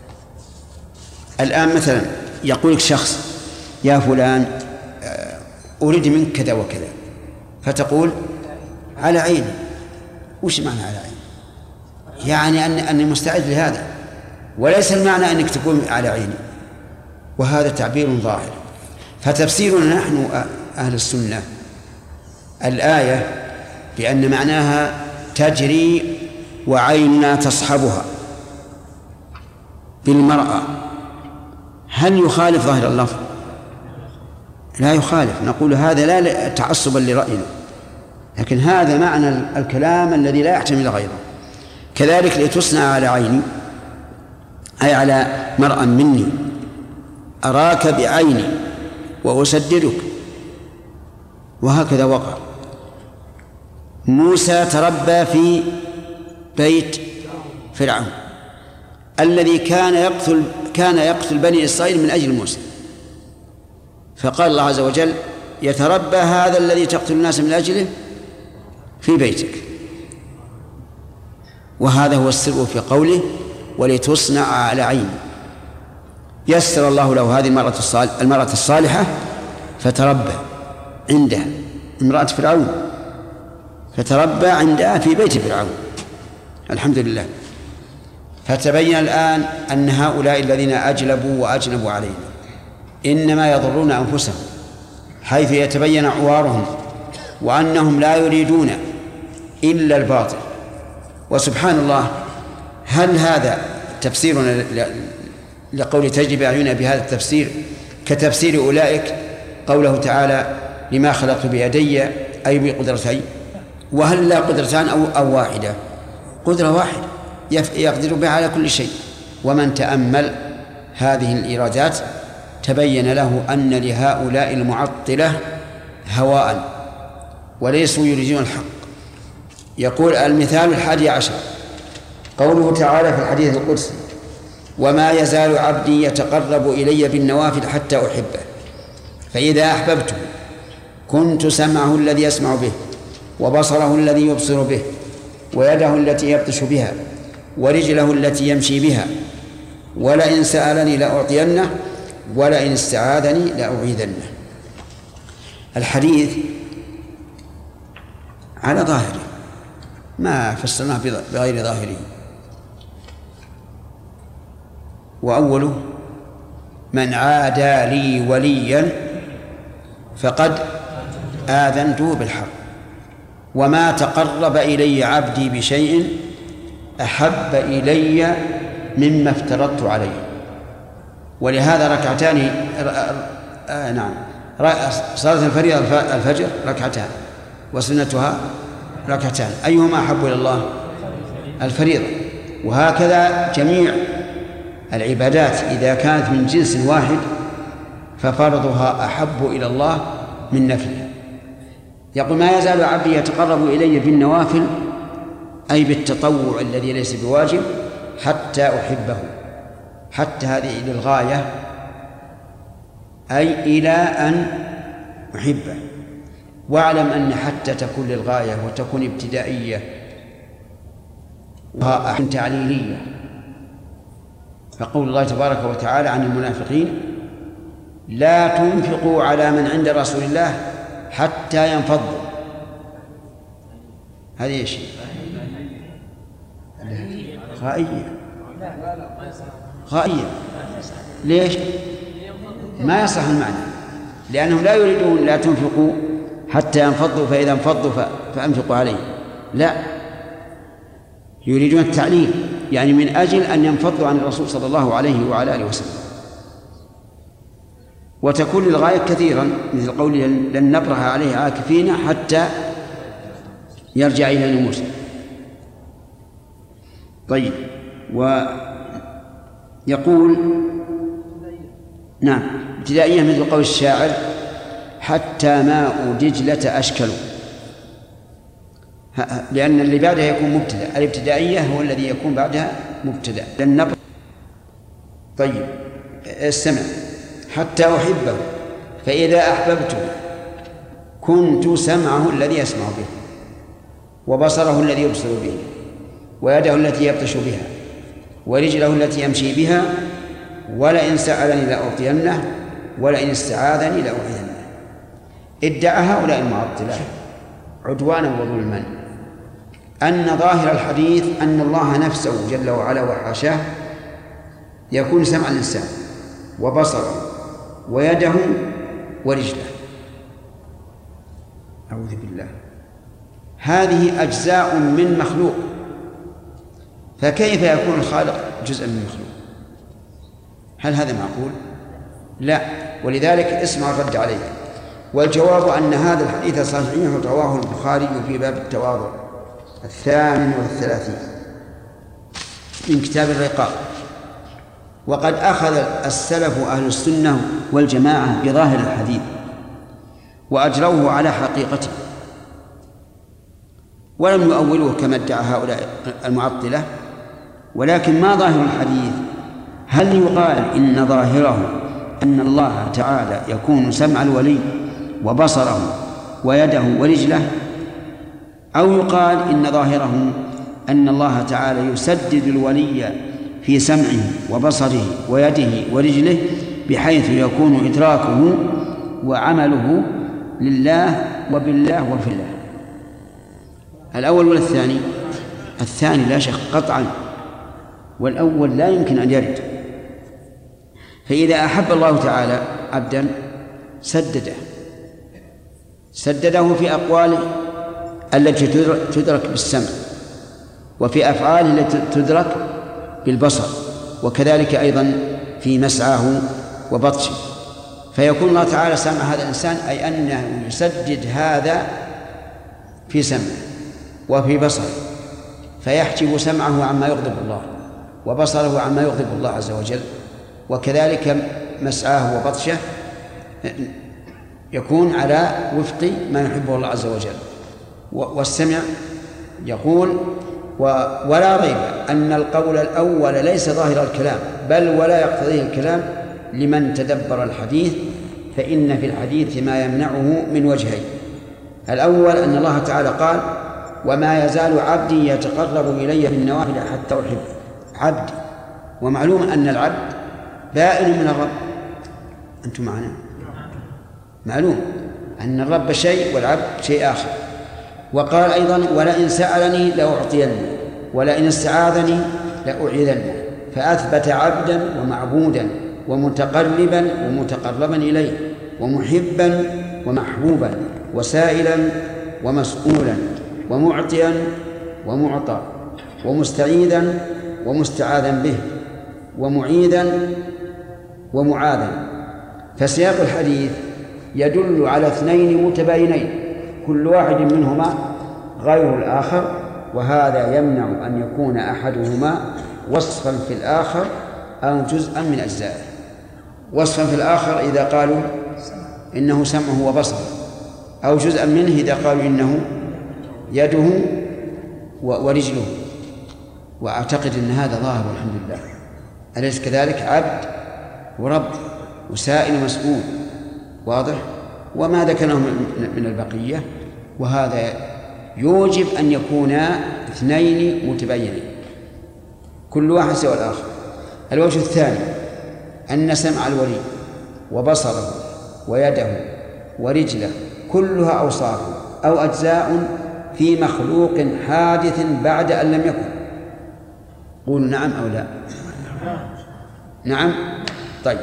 الآن مثلا يقول لك شخص يا فلان أريد منك كذا وكذا، فتقول على عيني. وش معنى على عيني؟ يعني أني مستعد لهذا، وليس المعنى أنك تكون على عيني. وهذا تعبير ظاهر. فتفسيرنا نحن أهل السنة الآية بأن معناها تجري وعيننا تصحبها بالمرأة، هل يخالف ظاهر اللفظ؟ لا يخالف، نقول هذا لا تعصبا لرأينا، لكن هذا معنى الكلام الذي لا يحتمل غيره. كذلك لتصنع على عيني، أي على مرأى مني، أراك بعيني وأسددك، وهكذا وقع. موسى تربى في بيت فرعون الذي كان يقتل بني إسرائيل من أجل موسى، فقال الله عز وجل: يتربى هذا الذي تقتل الناس من أجله في بيتك. وهذا هو السر في قوله: ولتصنع على عيني. يسر الله له هذه المرأة الصالحة فتربى عندها، امرأة فرعون، فتربى عندها في بيت فرعون، الحمد لله. فتبين الآن أن هؤلاء الذين أجلبوا وأجنبوا علينا إنما يضرون أنفسهم، حيث يتبين عوارهم وأنهم لا يريدون إلا الباطل. وسبحان الله، هل هذا تفسيرنا لقول تجري بأعيننا بهذا التفسير كتفسير أولئك قوله تعالى: لما خلقت بيدي، أي بقدرتي؟ وهل لا قدرتان أو واحدة؟ قدرة واحدة يقدر بها على كل شيء. ومن تأمل هذه الإيرادات تبين له أن لهؤلاء المعطلة هواء وليسوا يريدون الحق. يقول المثال 11 قوله تعالى في الحديث القدسي: وما يزال عبدي يتقرب إلي بالنوافل حتى أحبه، فإذا أحببته كنت سمعه الذي يسمع به، وبصره الذي يبصر به، ويده التي يبطش بها، ورجله التي يمشي بها، ولئن سألني لأعطينه، ولئن استعاذني لأعيذنه. الحديث على ظاهره، ما فسرناه بغير ظاهره. وأوله: من عادى لي وليا فقد آذنته بالحرب، وما تقرب إلي عبدي بشيء أحب إلي مما افترضت عليه. ولهذا ركعتان صلاة الفريضة الفجر ركعتان، وسنتها ركعتان، أيهما أحب إلى الله؟ الفريضة. وهكذا جميع العبادات إذا كانت من جنس واحد ففرضها أحب إلى الله من نفلها. يقول: ما يزال عبدي يتقرب إلي بالنوافل، أي بالتطوع الذي ليس بواجب، حتى أحبه. حتى هذه للغاية، أي إلى أن أحبه. واعلم أن حتى تكون للغاية وتكون ابتدائية وأحكام تعليلية. فقول الله تبارك وتعالى عن المنافقين: لا تنفقوا على من عند رسول الله حتى ينفضوا. هذه ايش؟ غائية. ليش؟ ما يصح المعنى، لأنهم لا يريدون لا تنفقوا حتى ينفضوا، فإذا انفضوا فأنفقوا عليه، لا، يريدون التعليل، يعني من أجل أن ينفضوا عن الرسول صلى الله عليه وعلى آله وسلم. وتكون للغاية كثيرا، مثل قوله: لن نبرح عليه عاكفين حتى يرجع إلى موسى. طيب، ويقول: نعم، ابتدائية مثل قول الشاعر: حتى ماء دجلة أشكل، لأن اللي بعدها يكون مبتدأ. الابتدائية هو الذي يكون بعدها مبتدأ. طيب، استمع: حتى أحبه، فإذا أحببته كنت سمعه الذي يسمع به، وبصره الذي يبصر به، ويده التي يبطش بها، ورجله التي يمشي بها، ولئن سألني لأعطينه، ولئن استعاذني لأعيذنه. ادعى هؤلاء المعطلة عدوانا وظلما أن ظاهر الحديث أن الله نفسه جل وعلا وحاشاه يكون سمع الإنسان وبصره ويده ورجله. أعوذ بالله. هذه أجزاء من مخلوق، فكيف يكون الخالق جزءا من مخلوق؟ هل هذا معقول؟ لا. ولذلك اسمع الرد عليه. والجواب أن هذا الحديث صحيح رواه البخاري في باب التواضع 38 من كتاب الرقاق. وقد أخذ السلف أهل السنة والجماعة بظاهر الحديث وأجروه على حقيقته، ولم يؤولوه كما ادعى هؤلاء المعطلة. ولكن ما ظاهر الحديث؟ هل يقال إن ظاهره أن الله تعالى يكون سمع الولي وبصره ويده ورجله، أو يقال إن ظاهره أن الله تعالى يسدد الولي في سمعه وبصره ويده ورجله بحيث يكون إدراكه وعمله لله وبالله وفي الله؟ الأول ولا الثاني؟ الثاني لا شك قطعا، والأول لا يمكن أن يرد. فإذا أحب الله تعالى عبدا سدده في أقواله التي تدرك بالسمع، وفي أفعاله التي تدرك بالبصر، وكذلك أيضا في مسعاه وبطشه. فيكون الله تعالى سمع هذا الإنسان، أي أنه يسدد هذا في سمعه وفي بصره، فيحجب سمعه عما يغضب الله وبصره عما يغضب الله عز وجل، وكذلك مسعاه وبطشه يكون على وفق ما يحبه الله عز وجل. والسمع يقول ولا ريب أن القول الأول ليس ظاهر الكلام، بل ولا يقتضيه الكلام لمن تدبر الحديث، فإن في الحديث ما يمنعه من وجهين. الأول أن الله تعالى قال وما يزال عبدي يتقرب إلي بالنوافل حتى أحبه. عبدي، ومعلوم أن العبد بائن من الرب. أنتم معنا؟ معلوم أن الرب شيء والعبد شيء آخر. وقال أيضا ولئن سألني لأعطينه ولئن استعاذني لأعيذنه، فأثبت عبدا ومعبودا ومتقربا ومتقربا إليه ومحبا ومحبوبا وسائلا ومسؤولا ومعطيا ومعطى ومستعيذا ومستعاذا به ومعيذا ومعاذا. فسياق الحديث يدل على اثنين متباينين كل واحد منهما غير الآخر، وهذا يمنع أن يكون أحدهما وصفا في الآخر أو جزءا من أجزائه. وصفا في الآخر إذا قالوا إنه سمعه وبصره، أو جزءا منه إذا قالوا إنه يده ورجله. وأعتقد أن هذا ظاهر الحمد لله، أليس كذلك؟ عبد ورب وسائل مسؤول، واضح؟ وما ذكرناه من البقية، وهذا يوجب أن يكونا اثنين متباينين كل واحد سوى الآخر. الوجه الثاني أن سمع الولي وبصره ويده ورجله كلها أوصاف أو أجزاء في مخلوق حادث بعد أن لم يكن. قولوا نعم أو لا؟ نعم. طيب،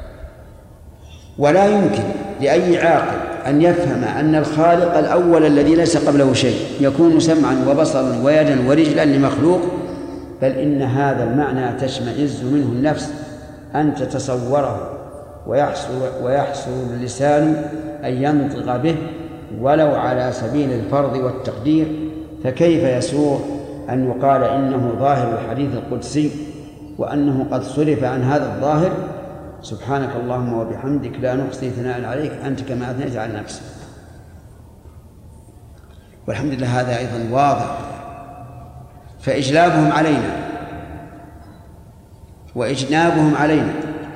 ولا يمكن لأي عاقل أن يفهم أن الخالق الأول الذي ليس قبله شيء يكون سمعا وبصرا ويدا ورجلا لمخلوق، بل إن هذا المعنى تشمئز منه النفس أن تتصوره، ويحصل اللسان أن ينطق به ولو على سبيل الفرض والتقدير. فكيف يسوغ أن يقال إنه ظاهر الحديث القدسي وأنه قد صرف عن هذا الظاهر؟ سبحانك اللهم وبحمدك لا نحصي ثناء عليك أنت كما أثنيت على نفسك. والحمد لله هذا أيضا واضح. فإجلابهم علينا وإجنابهم علينا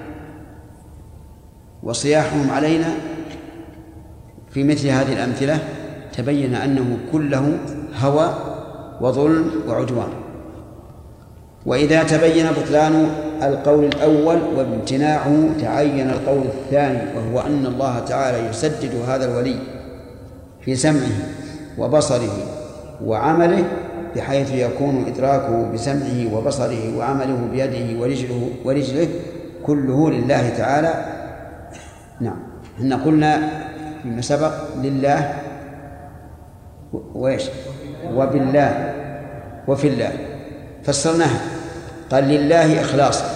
وصياحهم علينا في مثل هذه الأمثلة تبين أنه كله هوى وظلم وعدوان. وإذا تبين بطلان القول الأول وامتناعه تعين القول الثاني، وهو أن الله تعالى يسدد هذا الولي في سمعه وبصره وعمله بحيث يكون إدراكه بسمعه وبصره وعمله بيده ورجله كله لله تعالى. نعم، إحنا قلنا فيما سبق لله وإيش؟ وبالله وفي الله، فسرناها قال لله إخلاصا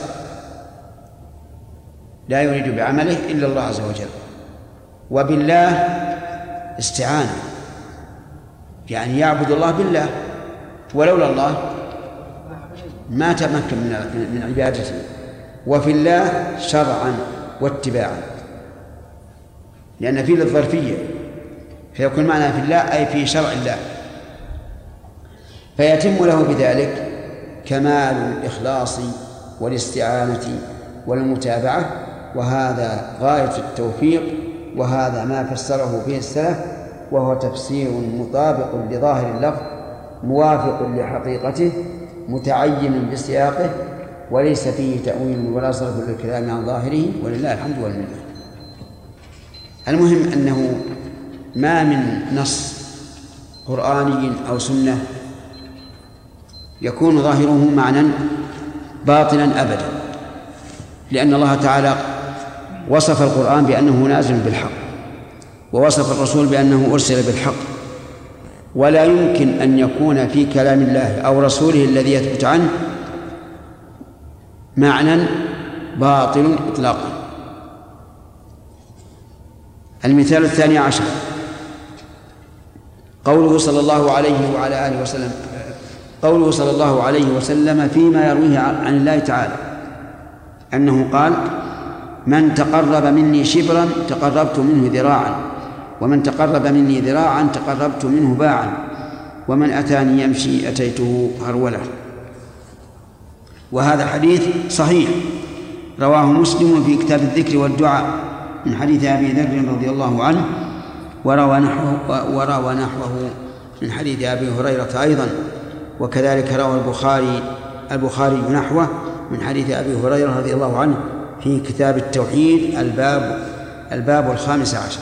لا يريد بعمله إلا الله عز وجل، وبالله استعانة يعني يعبد الله بالله، ولولا الله ما تمكن من عبادته، وفي الله شرعا واتباعا، لأن في للظرفية فيكون معنى في الله أي في شرع الله، فيتم له بذلك كمال الإخلاص والاستعانة والمتابعة، وهذا غاية التوفيق، وهذا ما فسره به السلف، وهو تفسير مطابق لظاهر اللفظ موافق لحقيقته متعين بسياقه، وليس فيه تأويل ولا صرف للكلام عن ظاهره، ولله الحمد والمنة. المهم أنه ما من نص قرآني أو سنة يكون ظاهره معنى باطلا أبدا، لأن الله تعالى وصف القرآن بأنه نازل بالحق، ووصف الرسول بأنه أرسل بالحق، ولا يمكن أن يكون في كلام الله أو رسوله الذي يثبت عنه معنى باطل إطلاقا. المثال الثاني عشر قوله صلى الله عليه وعلى آله وسلم، قوله صلى الله عليه وسلم فيما يرويه عن الله تعالى أنه قال: من تقرب مني شبرا تقربت منه ذراعا، ومن تقرب مني ذراعا تقربت منه باعا، ومن أتاني يمشي أتيته هرولة. وهذا حديث صحيح رواه مسلم في كتاب الذكر والدعاء من حديث أبي ذر رضي الله عنه، وروى نحوه من حديث أبي هريرة أيضا، وكذلك روى البخاري نحوه من حديث أبي هريرة رضي الله عنه في كتاب التوحيد الباب 15.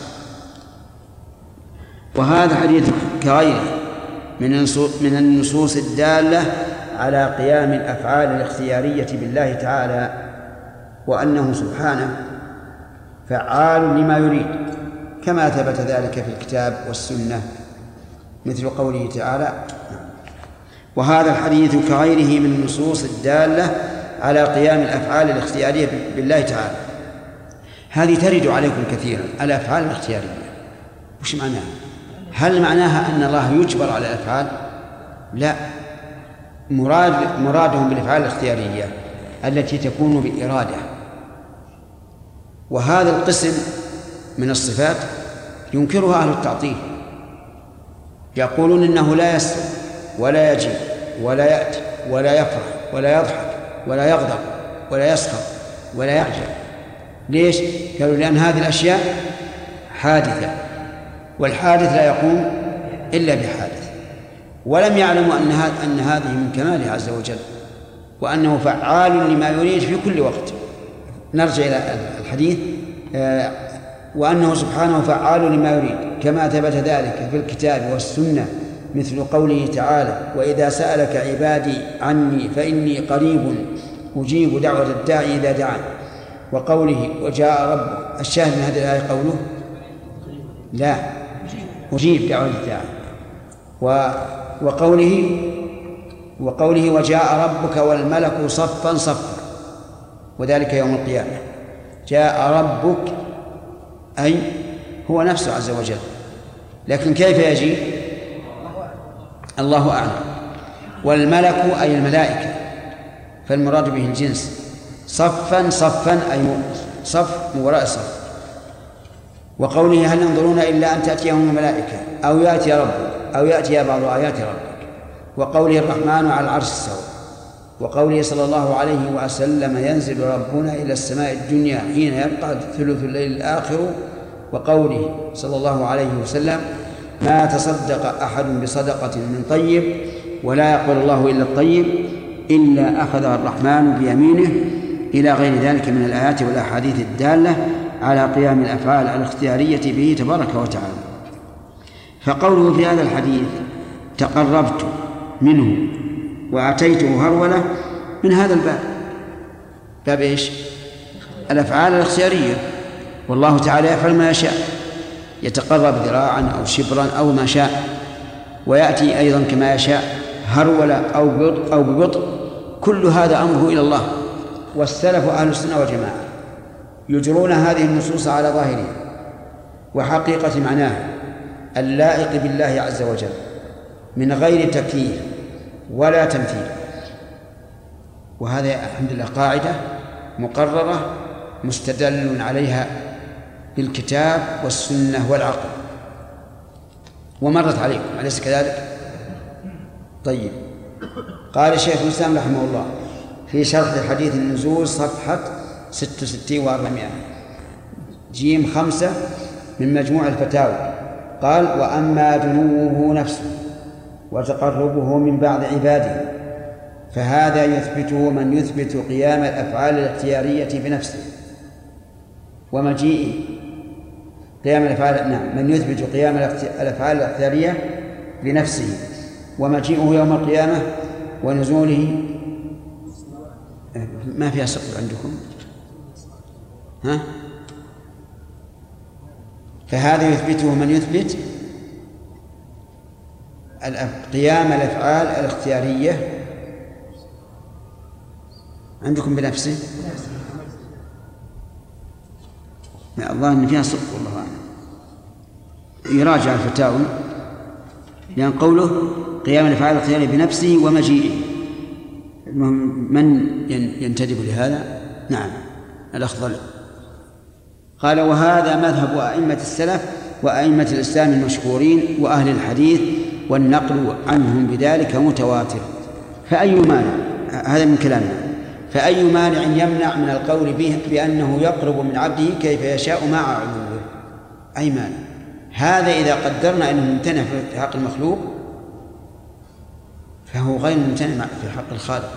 وهذا حديث كغيره من النصوص الدالة على قيام الأفعال الاختيارية بالله تعالى، وأنه سبحانه فعال لما يريد، كما ثبت ذلك في الكتاب والسنة مثل قوله تعالى. وهذا الحديث كغيره من النصوص الدالة على قيام الأفعال الاختيارية بالله تعالى. هذه ترد عليكم كثيرا، الأفعال الاختيارية وش معناها؟ هل معناها أن الله يجبر على الأفعال؟ لا، مرادهم بالأفعال الاختيارية التي تكون بالإرادة. وهذا القسم من الصفات ينكرها أهل التعطيل، يقولون إنه لا يسر ولا يجي ولا يأتي ولا يفرح ولا يضحك ولا يغضب ولا يسخط ولا يعجب. ليش؟ قالوا لأن هذه الأشياء حادثة، والحادث لا يقوم إلا بحادث، ولم يعلموا أن هذه من كماله عز وجل، وأنه فعال لما يريد في كل وقت. نرجع إلى الحديث، وأنه سبحانه فعال لما يريد، كما ثبت ذلك في الكتاب والسنة مثل قوله تعالى: وإذا سألك عبادي عني فإني قريب أجيب دعوة الداعي إذا دعان. وقوله: وجاء ربك. الشاهد من هذه الآية قوله لا أجيب دعوة الداعي، وقوله وجاء ربك والملك صفا صفا، وذلك يوم القيامة. جاء ربك أي هو نفسه عز وجل، لكن كيف يجي الله أعلم. والملك أي الملائكة، فالمراد به الجنس. صفا صفا أي صف من وراء صف. وقوله: هل ينظرون إلا أن تأتيهم الملائكة أو يأتي ربك أو يأتي بعض آيات ربك. وقوله: الرحمن على العرش استوى. وقوله صلى الله عليه وسلم: ينزل ربنا إلى السماء الدنيا حين يبقى ثلث الليل الآخر. وقوله صلى الله عليه وسلم: ما تصدق أحد بصدقة من طيب ولا يقبل الله إلا الطيب إلا أخذها الرحمن بيمينه، إلى غير ذلك من الآيات والأحاديث الدالة على قيام الأفعال الاختيارية به تبارك وتعالى. فقوله في هذا الحديث: تقربت منه وأتيته هرولة، من هذا الباب، باب إيش؟ الأفعال الاختيارية. والله تعالى يفعل ما يشاء، يتقرب ذراعا أو شبرا أو ما شاء، ويأتي أيضا كما يشاء هرولة أو ببطء، كل هذا أمره إلى الله. والسلف أهل السنة والجماعة يجرون هذه النصوص على ظاهرها وحقيقة معناها اللائق بالله عز وجل من غير تكييف ولا تمثيل. وهذا الحمد لله قاعدة مقررة مستدل عليها بالكتاب والسنة والعقل، ومرت عليكم أليس كذلك؟ طيب، قال الشيخ الإسلام رحمه الله في شرح حديث النزول صفحة 66 و400 جيم 5 من مجموع الفتاوى، قال: وأما دنوه نفسه وتقربه من بعض عباده فهذا يثبته من يثبت قيام الأفعال الاختيارية بنفسه ومجيئه قيام الأفعال، نعم، من يثبت قيام الأفعال الاختيارية بنفسه ومجيئه يوم القيامة ونزوله. ما فيها سقط عندكم؟ ها؟ فهذا يثبته من يثبت قيام الأفعال الاختيارية عندكم بنفسه. لا، الله إن فيها سقط والله أعلم، يراجع الفتاوى، لأن قوله قيام الأفعال الاختيارية بنفسه ومجيئه، من ينتدب لهذا؟ نعم الأخضر. قال: وهذا مذهب أئمة السلف وأئمة الإسلام المشهورين وأهل الحديث، والنقل عنهم بذلك متواتر. فأي مانع، هذا من كلامنا، فأي مانع يمنع من القول به بأنه يقرب من عبده كيف يشاء مع علوه؟ أي مانع؟ هذا إذا قدرنا أنه ممتنع في حق المخلوق فهو غير ممتنع في حق الخالق،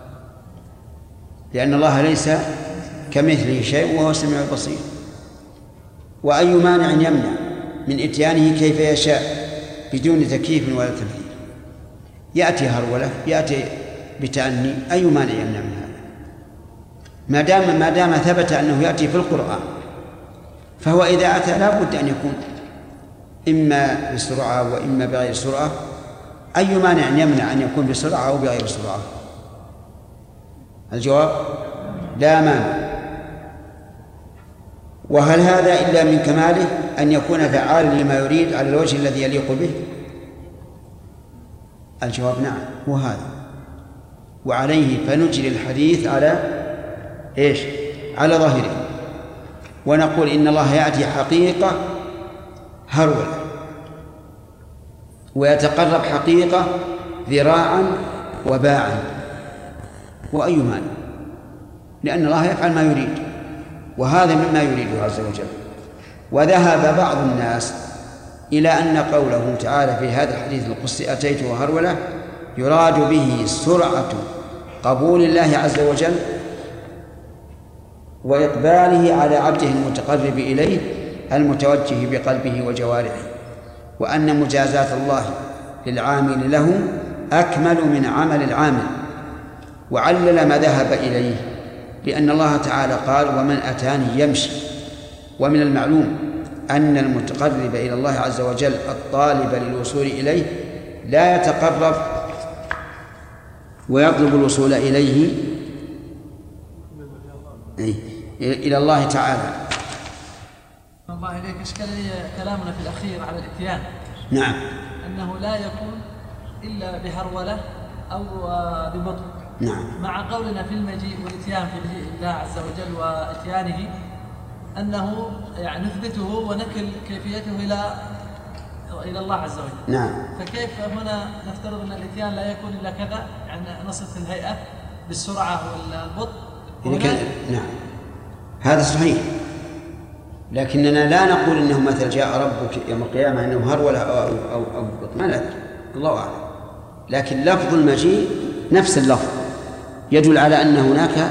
لأن الله ليس كمثله شيء وهو السميع البصير. وأي مانع يمنع من إتيانه كيف يشاء بدون تكييف ولا تمثيل؟ يأتي هرولة، يأتي بتأني، أي مانع يمنع من هذا؟ ما دام ثبت أنه يأتي في القرآن، فهو إذا أتى لا بد أن يكون إما بسرعة وإما بغير سرعة. أي مانع يمنع أن يكون بسرعة أو بغير سرعة؟ الجواب: لا مانع. وهل هذا إلا من كماله أن يكون فعالا لما يريد على الوجه الذي يليق به؟ الجواب: نعم، هو هذا. وعليه فنجري الحديث على إيش؟ على ظاهره، ونقول إن الله يأتي حقيقة هرولة ويتقرب حقيقة ذراعا وباعا، وأي مانع؟ لأن الله يفعل ما يريد، وهذا مما يريده عز وجل. وذهب بعض الناس إلى أن قوله تعالى في هذا الحديث القدسي أتيته هرولة يراد به سرعة قبول الله عز وجل وإقباله على عبده المتقرب إليه المتوجه بقلبه وجوارحه، وأن مجازات الله للعامل له أكمل من عمل العامل. وعلل ما ذهب إليه لأن الله تعالى قال: ومن أتاني يمشي. ومن المعلوم أن المتقرب إلى الله عز وجل الطالب للوصول إليه لا يتقرب ويطلب الوصول إليه إلى الله تعالى. الله إليك، إشكال لي كلامنا في الأخير على الإتيان. نعم، أنه لا يكون إلا بهرولة أو ببطء. نعم، مع قولنا في المجيء والإتيان في الله عز وجل وإتيانه أنه يعني نثبته ونكل كيفيته إلى الله عز وجل. نعم. فكيف هنا نفترض أن الإتيان لا يكون إلا كذا، يعني نصف الهيئة بالسرعة والبطء؟ نعم، هذا صحيح، لكننا لا نقول إنه مثل جاء ربك يوم القيامة إنه هرولة أو بطء، ما ندري، الله أعلم. لكن لفظ المجيء نفس اللفظ يدل على أن هناك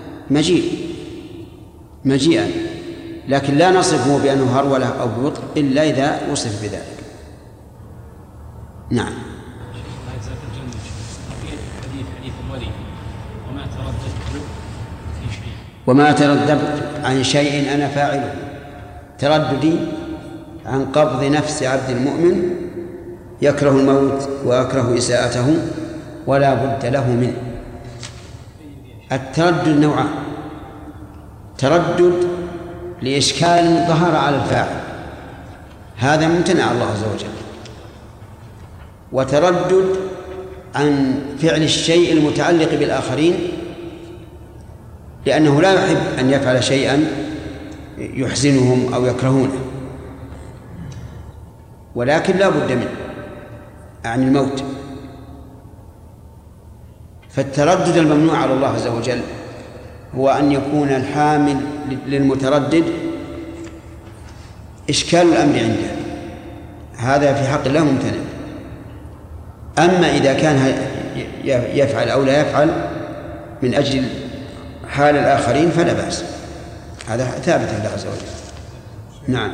مجيئا، لكن لا نصفه بأنه هرولة أو ببطء إلا إذا وصف بذلك. نعم. وما ترددت عن شيء أنا فاعله، ترددي عن قبض نفس عبد المؤمن يكره الموت ويكره إساءته ولا بد له منه. التردد نوعان: تردد لإشكال ظهر على الفاعل، هذا ممتنع الله عز وجل، وتردد عن فعل الشيء المتعلق بالآخرين لأنه لا يحب أن يفعل شيئا يحزنهم أو يكرهونه، ولكن لا بد منه عن الموت. فالتردد الممنوع على الله عز وجل هو أن يكون الحامل للمتردد إشكال الأمر عنده، هذا في حق الله ممتنع. أما إذا كان يفعل أو لا يفعل من أجل حال الآخرين فلا بأس، هذا ثابت لله عز وجل. نعم.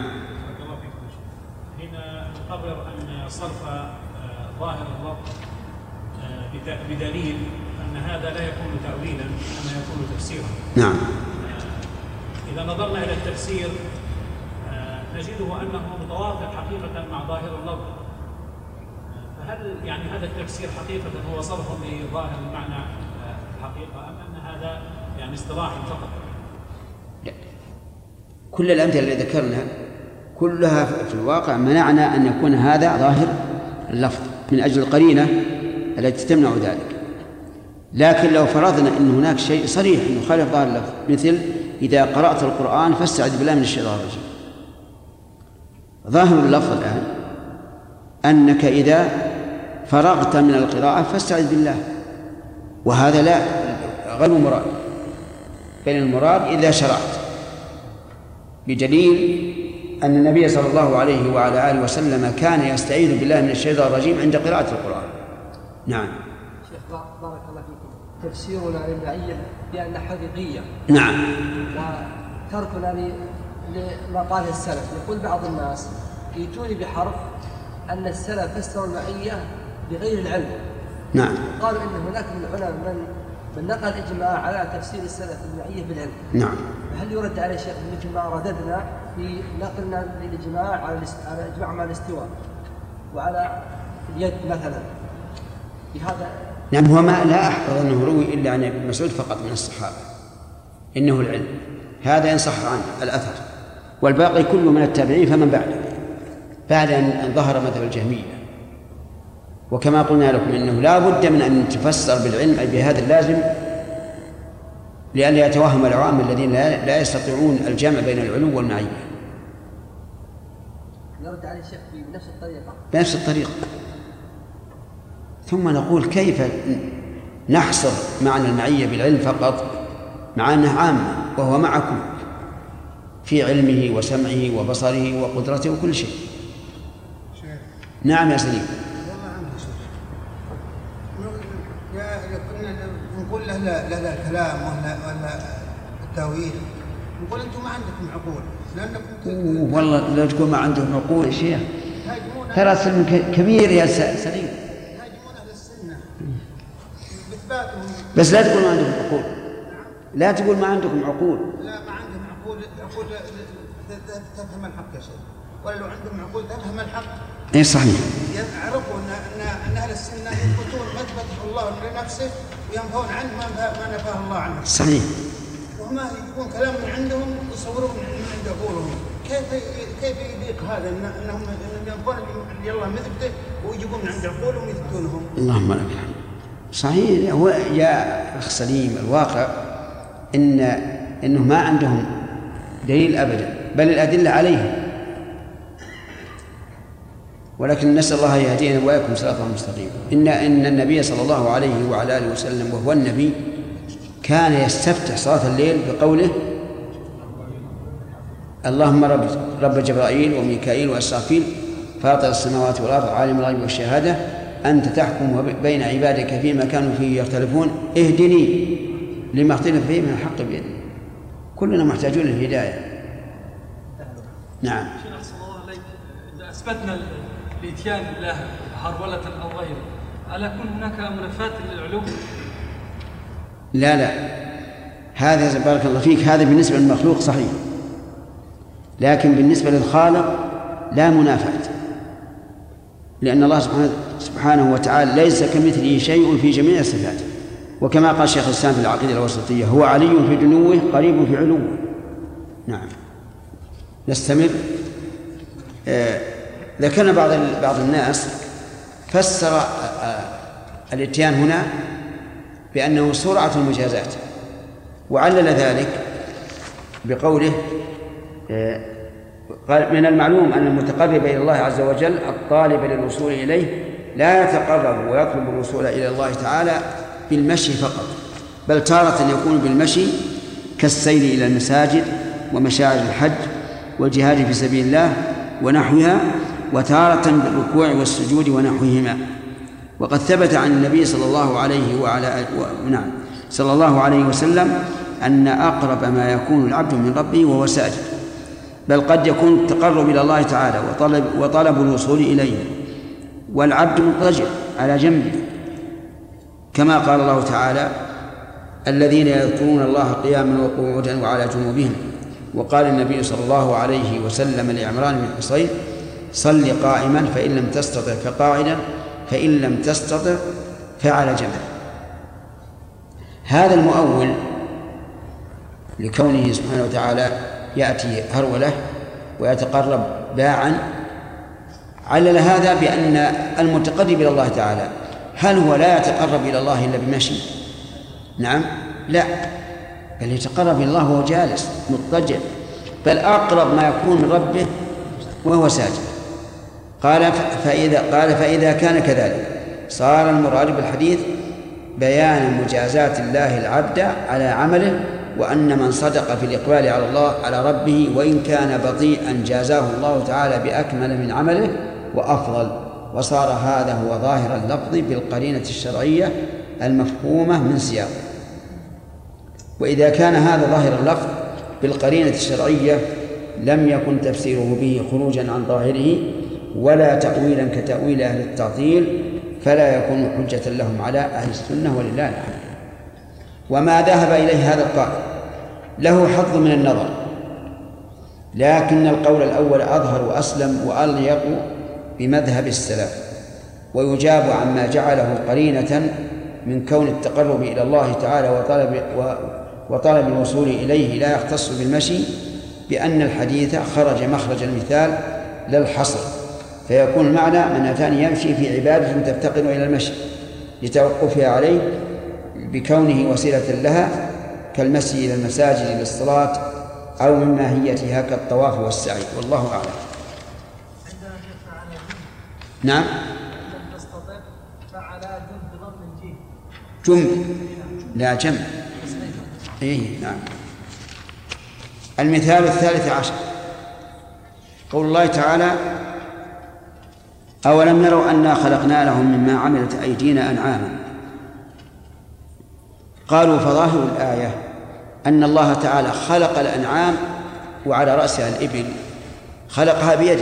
هنا نقرر أن صرف ظاهر اللفظ بدليل أن هذا لا يكون تأويلا إنما يكون تفسيرا. نعم. إذا نظرنا إلى التفسير نجده أنه متوافق حقيقة مع ظاهر اللفظ، فهل يعني هذا التفسير حقيقة هو صرف لظاهر المعنى الحقيقة أم أن هذا يعني اصطلاح فقط؟ لا. كل الأمثلة اللي ذكرنا كلها في الواقع منعنا أن يكون هذا ظاهر اللفظ من أجل القرينة التي تمنع ذلك. لكن لو فرضنا أن هناك شيء صريح يخالف ظاهر اللفظ، مثل إذا قرأت القرآن فاستعذ بالله من الشيطان الرجيم، ظاهر اللفظ الآن أنك إذا فرغت من القراءة فاستعذ بالله، وهذا لا غير مراد، بل المراد إذا شرعت، بدليل أن النبي صلى الله عليه وعلى آله وسلم كان يستعيذ بالله من الشيطان الرجيم عند قراءة القرآن. نعم. شيخ بارك الله فيكم، تفسيرنا للمعية بأنها حقيقية. نعم. وتركنا لما قاله السلف. يقول بعض الناس يأتوني بحرف أن السلف فسروا المعية بغير العلم. نعم. قالوا إن هناك من العلماء من نقل إجماع على تفسير السلف المعية بالعلم. نعم. هل يرد على شيخ مثل ما رددنا في نقلنا للإجماع على إجماع مع الاستواء وعلى اليد مثلا بهذا؟ نعم. هو ما لا أحفظ أنه روي إلا عن ابن مسعود فقط من الصحابة إنه العلم، هذا إن صح عنه الأثر، والباقي كله من التابعين فمن بعد أن ظهر مذهب الجهمية. وكما قلنا لكم إنه لا بد من أن تفسر بالعلم أي بهذا اللازم، لئلا يتوهم العوام الذين لا يستطيعون الجمع بين العلو والمعية. نرد على الشيخ بنفس الطريقة. بنفس الطريقة. ثم نقول كيف نحصر معنى المعية بالعلم فقط مع أنها عامة، وهو معكم في علمه وسمعه وبصره وقدرته وكل شيء. نعم يا سليم. كنا نقول له الكلام ولا التأويل، نقول أنتم ما عندكم عقول لأنكم والله لو تقول ما عندهم عقول يا شيخ ترى سلم كبير يا سليم، يهاجمون أهل السنة بإثباتهم. بس لا تقول ما عندكم عقول، لا تقول ما عندكم عقول. لا ما عندهم عقول تفهم الحق يا شيخ، ولا لو عندهم عقول تفهم الحق. اي صحيح. يعرفوا ان اهل السنه يثبتون ما اثبته الله لنفسه وينفون عنه ما نفاه الله عنه. صحيح. وما يجيبون كلام من عندهم يصورون من عند عقولهم. كيف يليق هذا انهم ينفون اللي الله مثبته ويجيبون من عند عقولهم ويثبتونهم؟ اللهم لك الحمد. صحيح. هو يا اخ سليم الواقع انه ما عندهم دليل ابدا، بل الادله عليه، ولكن نسأل الله يهدينا وإياكم صراطا مستقيما. إن النبي صلى الله عليه وعلى آله وسلم وهو النبي كان يستفتح صلاة الليل بقوله: اللهم رب جبرائيل وميكائيل وإسرافيل فاطر السماوات والأرض عالم الغيب والشهادة أنت تحكم بين عبادك فيما كانوا فيه يختلفون اهدني لما اختلف فيه من الحق بإذنك. كلنا محتاجون للهداية. نعم. إذا أثبتنا الإتيان بالله هرولة أو غيره، ألا يكون هناك منافاة للعلو؟ لا هذا بارك الله فيك، هذا بالنسبة للمخلوق صحيح، لكن بالنسبة للخالق لا منافاة، لأن الله سبحانه وتعالى ليس كمثله شيء في جميع الصفات، وكما قال شيخ الإسلام في العقيدة الوسطية: هو علي في دنوه قريب في علوه. نعم. نستمر. ذكرنا بعض الناس فسر الاتيان هنا بأنه سرعة المجازات، وعلل ذلك بقوله: قال: من المعلوم أن المتقرب إلى الله عز وجل الطالب للوصول إليه لا يتقرب ويطلب الوصول إلى الله تعالى بالمشي فقط، بل تارة يكون بالمشي كالسير إلى المساجد ومشاعر الحج والجهاد في سبيل الله ونحوها، وتارة بالركوع والسجود ونحوهما. وقد ثبت عن النبي صلى الله عليه وسلم أن أقرب ما يكون العبد من ربه وهو ساجد، بل قد يكون التقرب إلى الله تعالى وطلب الوصول إليه والعبد مضطجع على جنبه، كما قال الله تعالى: الذين يذكرون الله قياما وقعودا وعلى جنوبهم. وقال النبي صلى الله عليه وسلم لعمران بن حصين: صل قائما فإن لم تستطع فقاعدا فإن لم تستطع فعلى جنب. هذا المؤول لكونه سبحانه وتعالى يأتي هرولة ويتقرب باعا علل هذا بأن المتقرب إلى الله تعالى هل هو لا يتقرب إلى الله إلا بمشي؟ نعم، لا، بل يتقرب إلى الله وهو جالس مضطجع، بل أقرب ما يكون من ربه وهو ساجد. قال فإذا كان كذلك صار المراد بالحديث بيان مجازات الله العبد على عمله، وأن من صدق في الإقبال على الله على ربه وإن كان بطيئا جازاه الله تعالى بأكمل من عمله وأفضل. وصار هذا هو ظاهر اللفظ بالقرينة الشرعية المفهومة من سياقه. وإذا كان هذا ظاهر اللفظ بالقرينة الشرعية لم يكن تفسيره به خروجا عن ظاهره ولا تأويلا كتأويل أهل التعطيل، فلا يكون حجة لهم على أهل السنة ولله الحمد. وما ذهب إليه هذا القائل له حظ من النظر، لكن القول الأول أظهر وأسلم وأليق بمذهب السلف، ويجاب عما جعله قرينة من كون التقرب إلى الله تعالى وطلب الوصول إليه لا يختص بالمشي، بأن الحديث خرج مخرج المثال لا الحصر، فيكون المعنى من أتاني يمشي في عبادة تفتقر إلى المشي لتوقفها عليه بكونه وسيلة لها كالمشي إلى المساجد للصلاة أو من ماهيتها كالطواف والسعي، والله أعلم. نعم. جنب لا جنب. إيه نعم. المثال 13 قول الله تعالى: أولم يروا أنا خلقنا لهم مما عملت أيدينا أنعاما. قالوا فظاهر الآية أن الله تعالى خلق الأنعام وعلى رأسها الإبل، خلقها بيده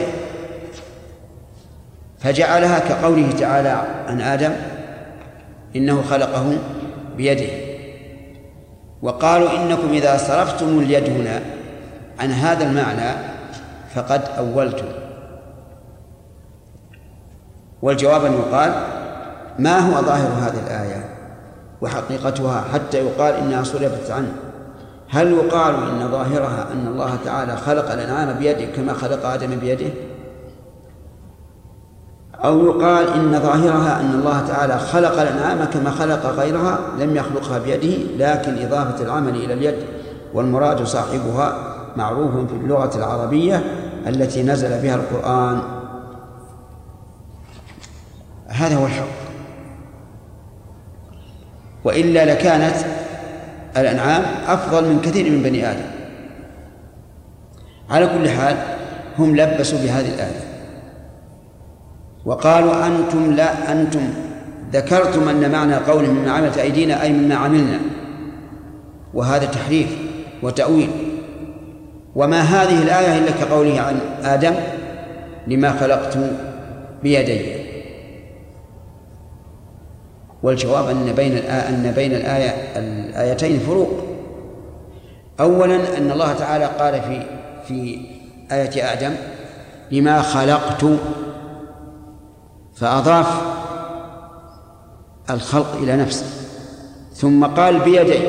فجعلها كقوله تعالى عن آدم: إنه خلقه بيده. وقالوا إنكم إذا صرفتم اليد هنا عن هذا المعنى فقد أولتم. والجواب أن يقال: ما هو ظاهر هذه الآية وحقيقتها حتى يقال إنها صرفت عنه؟ هل يقال إن ظاهرها أن الله تعالى خلق الأنعام بيده كما خلق آدم بيده، أو يقال إن ظاهرها أن الله تعالى خلق الأنعام كما خلق غيرها لم يخلقها بيده، لكن إضافة العمل إلى اليد والمراد صاحبها معروف في اللغة العربية التي نزل بها القرآن. هذا هو الحق، وإلا لكانت الأنعام أفضل من كثير من بني آدم. على كل حال هم لبسوا بهذه الآية وقالوا: أنتم ذكرتم أن معنى قوله مما عملت أيدينا أي مما عملنا، وهذا تحريف وتأويل. وما هذه الآية إلا كقوله عن آدم: لما خلقت بيدي. والجواب أن بين الآيتين فروق. أولا أن الله تعالى قال في آية آدم: لما خلقت، فأضاف الخلق إلى نفسه، ثم قال بيدي.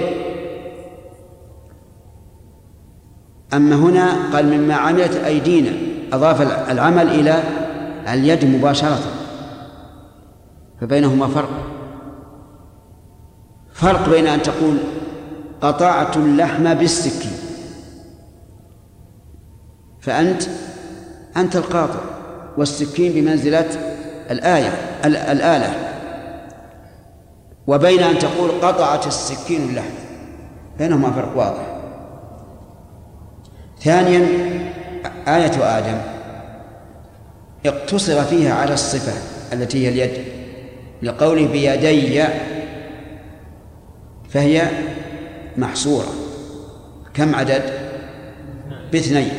أما هنا قال مما عملت أيدينا، أضاف العمل إلى اليد مباشرة، فبينهما فرق بين أن تقول قطعت اللحم بالسكين فأنت القاطع، والسكين بمنزلة الآلة، وبين أن تقول قطعت السكين اللحم، بينهما فرق واضح. ثانيا آية آدم اقتصر فيها على الصفة التي هي اليد لقوله بيدي، فهي محصورة. كم عدد؟ باثنين.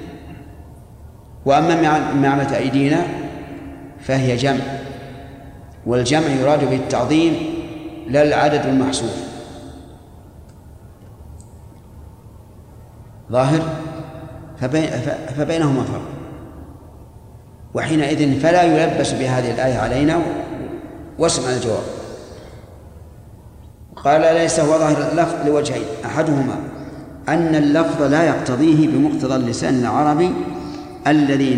وأما معمة أيدينا فهي جمع، والجمع يراد بالتعظيم لا العدد المحصور. ظاهر؟ فبينهما فرق، وحينئذ فلا يلبس بهذه الآية علينا. واسمع الجواب. قال ليس هو ظاهر اللفظ لوجهين: أحدهما أن اللفظ لا يقتضيه بمقتضى اللسان العربي الذي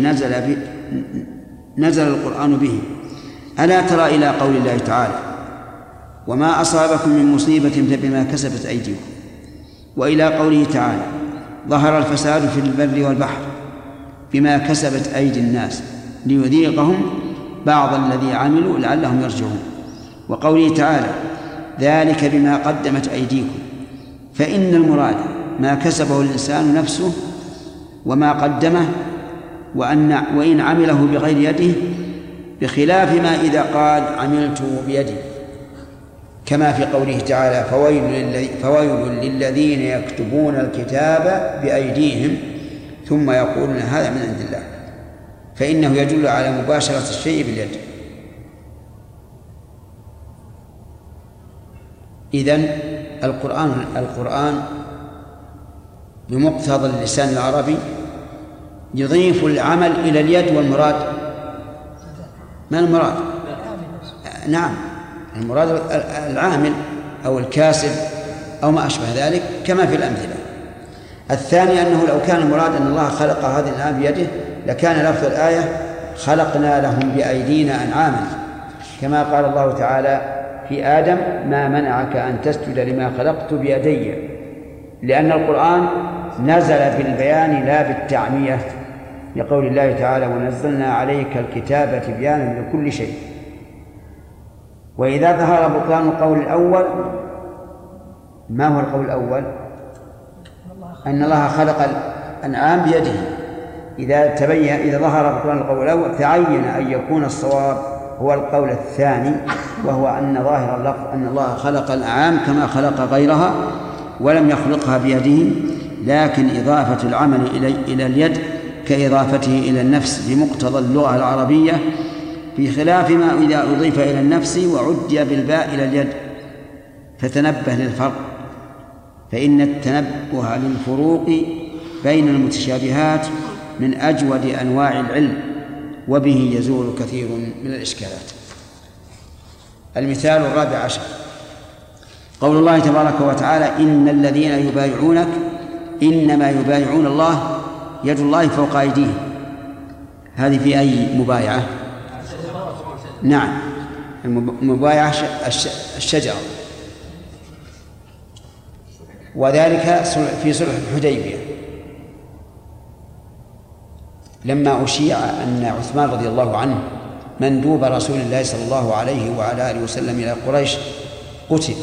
نزل القرآن به. ألا ترى إلى قول الله تعالى: وما أصابكم من مصيبة فبما كسبت أيديكم، وإلى قوله تعالى: ظهر الفساد في البر والبحر بما كسبت أيدي الناس ليذيقهم بعض الذي عملوا لعلهم يرجعون، وقوله تعالى: ذلك بما قدمت أيديكم. فإن المراد ما كسبه الإنسان نفسه وما قدمه، وإن عمله بغير يده، بخلاف ما إذا قال عملته بيدي، كما في قوله تعالى: فويل للذين يكتبون الكتاب بأيديهم ثم يقولون هذا من عند الله، فإنه يدل على مباشرة الشيء باليد. إذن القرآن بمقتضى اللسان العربي يضيف العمل إلى اليد، والمراد ما المراد؟ نعم، المراد العامل أو الكاسب أو ما أشبه ذلك كما في الأمثلة. الثاني أنه لو كان المراد أن الله خلق هذه الأنعام بيده لكان لفظ الآية: خلقنا لهم بأيدينا أنعاما، كما قال الله تعالى في آدم: ما منعك أن تسجد لما خلقت بيدي، لأن القرآن نزل بالبيان لا بالتعمية، لقول الله تعالى: ونزلنا عليك الكتاب تبيانا لكل شيء. وإذا ظهر بطلان القول الأول، ما هو القول الأول؟ أن الله خلق الأنعام بيده. إذا ظهر بطلان القول الأول تعين أن يكون الصواب هو القول الثاني، وهو أن ظاهر اللفظ أن الله خلق الأنعام كما خلق غيرها ولم يخلقها بيده، لكن إضافة العمل إلى اليد كإضافته إلى النفس بمقتضى اللغة العربية، في خلاف ما إذا أضيف إلى النفس وعدي بالباء إلى اليد. فتنبه للفرق، فإن التنبه للفروق بين المتشابهات من أجود أنواع العلم، وبه يزول كثير من الإشكالات. المثال الرابع عشر: قول الله تبارك وتعالى: إن الذين يبايعونك إنما يبايعون الله يد الله فوق أيديهم. هذه في أي مبايعة؟ نعم، المبايعة الشجرة، وذلك في صلح الحديبية لما أشيع أن عثمان رضي الله عنه مندوب رسول الله صلى الله عليه وعلى آله وسلم إلى قريش قتل،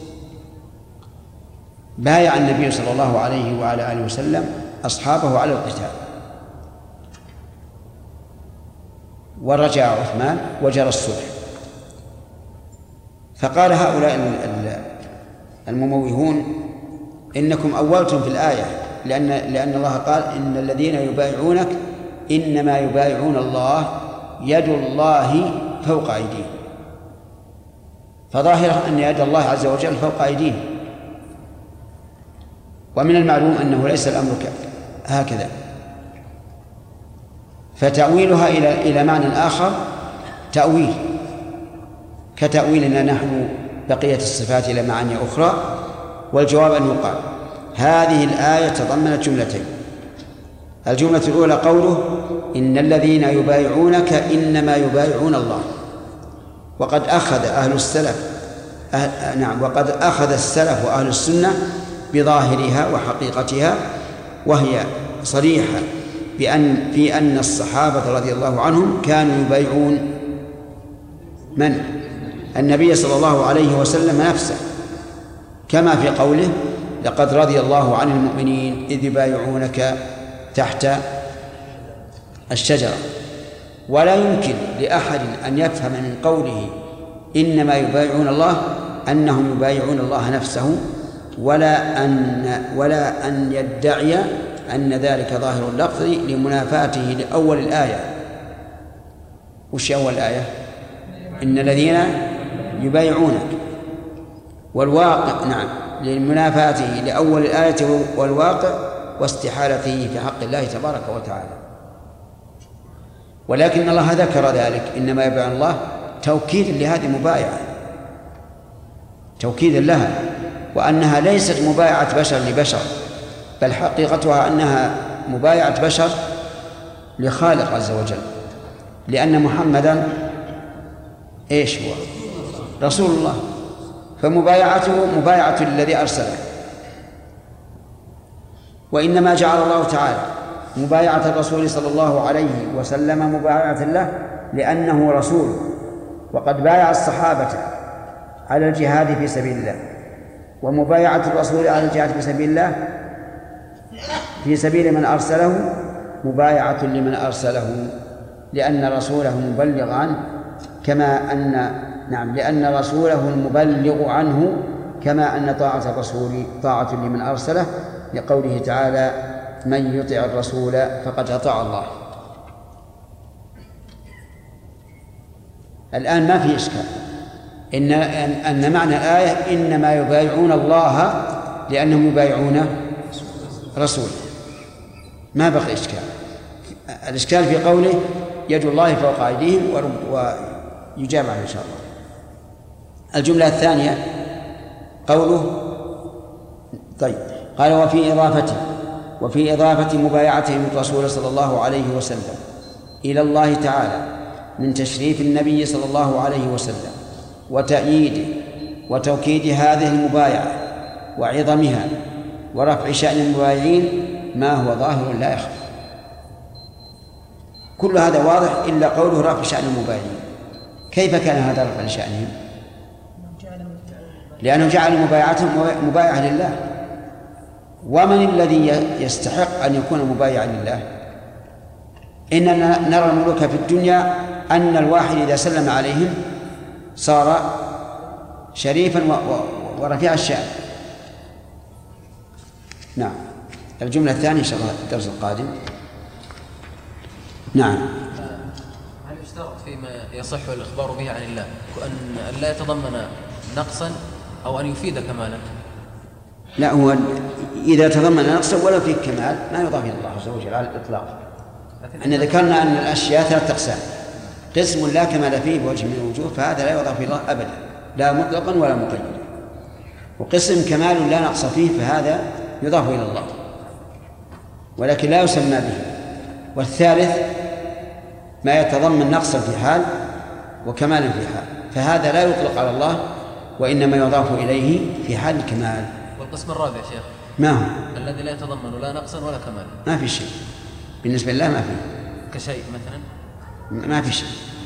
بايع النبي صلى الله عليه وعلى آله وسلم أصحابه على القتال، ورجع عثمان وجرى الصلح. فقال هؤلاء المموهون: إنكم أولتم في الآية، لأن الله قال: إن الذين يبايعونك إنما يبايعون الله يد الله فوق أيديهم، فظاهر أن يد الله عز وجل فوق أيديهم، ومن المعلوم أنه ليس الأمر هكذا. فتأويلها إلى معنى آخر تأويل كتأويلنا نحن بقية الصفات إلى معاني أخرى. والجواب أن يقال هذه الآية تضمنت جملتين. الجملة الأولى قوله إن الذين يبايعونك إنما يبايعون الله، وقد أخذ أهل السلف وقد أخذ السلف وأهل السنة بظاهرها وحقيقتها، وهي صريحة في أن الصحابة رضي الله عنهم كانوا يبايعون من؟ النبي صلى الله عليه وسلم نفسه، كما في قوله لقد رضي الله عن المؤمنين إذ يبايعونك تحت الشجرة. ولا يمكن لأحد أن يفهم من قوله إنما يبايعون الله أنهم يبايعون الله نفسه، ولا أن يدعي أن ذلك ظاهر اللفظ لمنافاته لأول الآية. وش أول الآية؟ إن الذين يبايعونك، والواقع لمنافاته لأول الآية والواقع واستحالته في حق الله تبارك وتعالى. ولكن الله ذكر ذلك إنما يبايعون الله توكيدا لهذه المبايعة، توكيدا لها، وأنها ليست مبايعة بشر لبشر، بل حقيقتها أنها مبايعة بشر لخالق عز وجل، لأن محمدا إيش هو؟ رسول الله، فمبايعته مبايعة للذي أرسله. وإنما جعل الله تعالى مبايعة الرسول صلى الله عليه وسلم مبايعة له لأنه رسول، وقد بايع الصحابة على الجهاد في سبيل الله، ومبايعة الرسول على الجهاد في سبيل الله في سبيل من أرسله مبايعة لمن أرسله، لأن رسوله مبلغ عنه كما أن لأن رسوله المبلغ عنه كما أن طاعة الرسول طاعة لمن أرسله، لقوله تعالى من يطع الرسول فقد أطاع الله. الآن ما في إشكال أن معنى الآية إنما يبايعون الله لأنهم يبايعون رسول، ما بقي إشكال. الإشكال في قوله يد الله فوق أيديهم، ويجاب عنه إن شاء الله. الجملة الثانية قوله طيب قال وفي إضافة مبايعتهم الرسول صلى الله عليه وسلم إلى الله تعالى من تشريف النبي صلى الله عليه وسلم وتأييده وتوكيد هذه المبايعة وعظمها ورفع شأن المبايعين ما هو ظاهر لا يخفى. كل هذا واضح إلا قوله رفع شأن المبايعين. كيف كان هذا رفع شأنهم؟ لأنه جعل مبايعتهم مبايعة لله. ومن الذي يستحق أن يكون مبايعا لله؟ إننا نرى الملوك في الدنيا أن الواحد إذا سلم عليهم صار شريفا ورفيع الشأن. نعم. الجملة الثانية إن شاء الله الدرس القادم. نعم. هل يشترط فيما يصح الإخبار به عن الله أن لا يتضمن نقصا أو أن يفيد كمالا؟ لا، هو إذا تضمن نقصا ولو فيه كمال ما يضاف إلى الله عز وجل على الإطلاق. أن ذكرنا أن الأشياء ثلاثة أقسام: قسم لا كمال فيه بوجه من الوجوه فهذا لا يضاف إلى الله أبدا، لا مطلقا ولا مقيدا. وقسم كمال لا نقص فيه فهذا يضاف إلى الله ولكن لا يسمى به. والثالث ما يتضمن نقصا في حال وكمالا في حال، فهذا لا يطلق على الله وإنما يضاف إليه في حال الكمال. والقسم الرابع شيخ ما هو؟ الذي لا يتضمن لا نقصا ولا كمالا. ما في شيء بالنسبة لله، ما في كشيء مثلا، ما في شيء.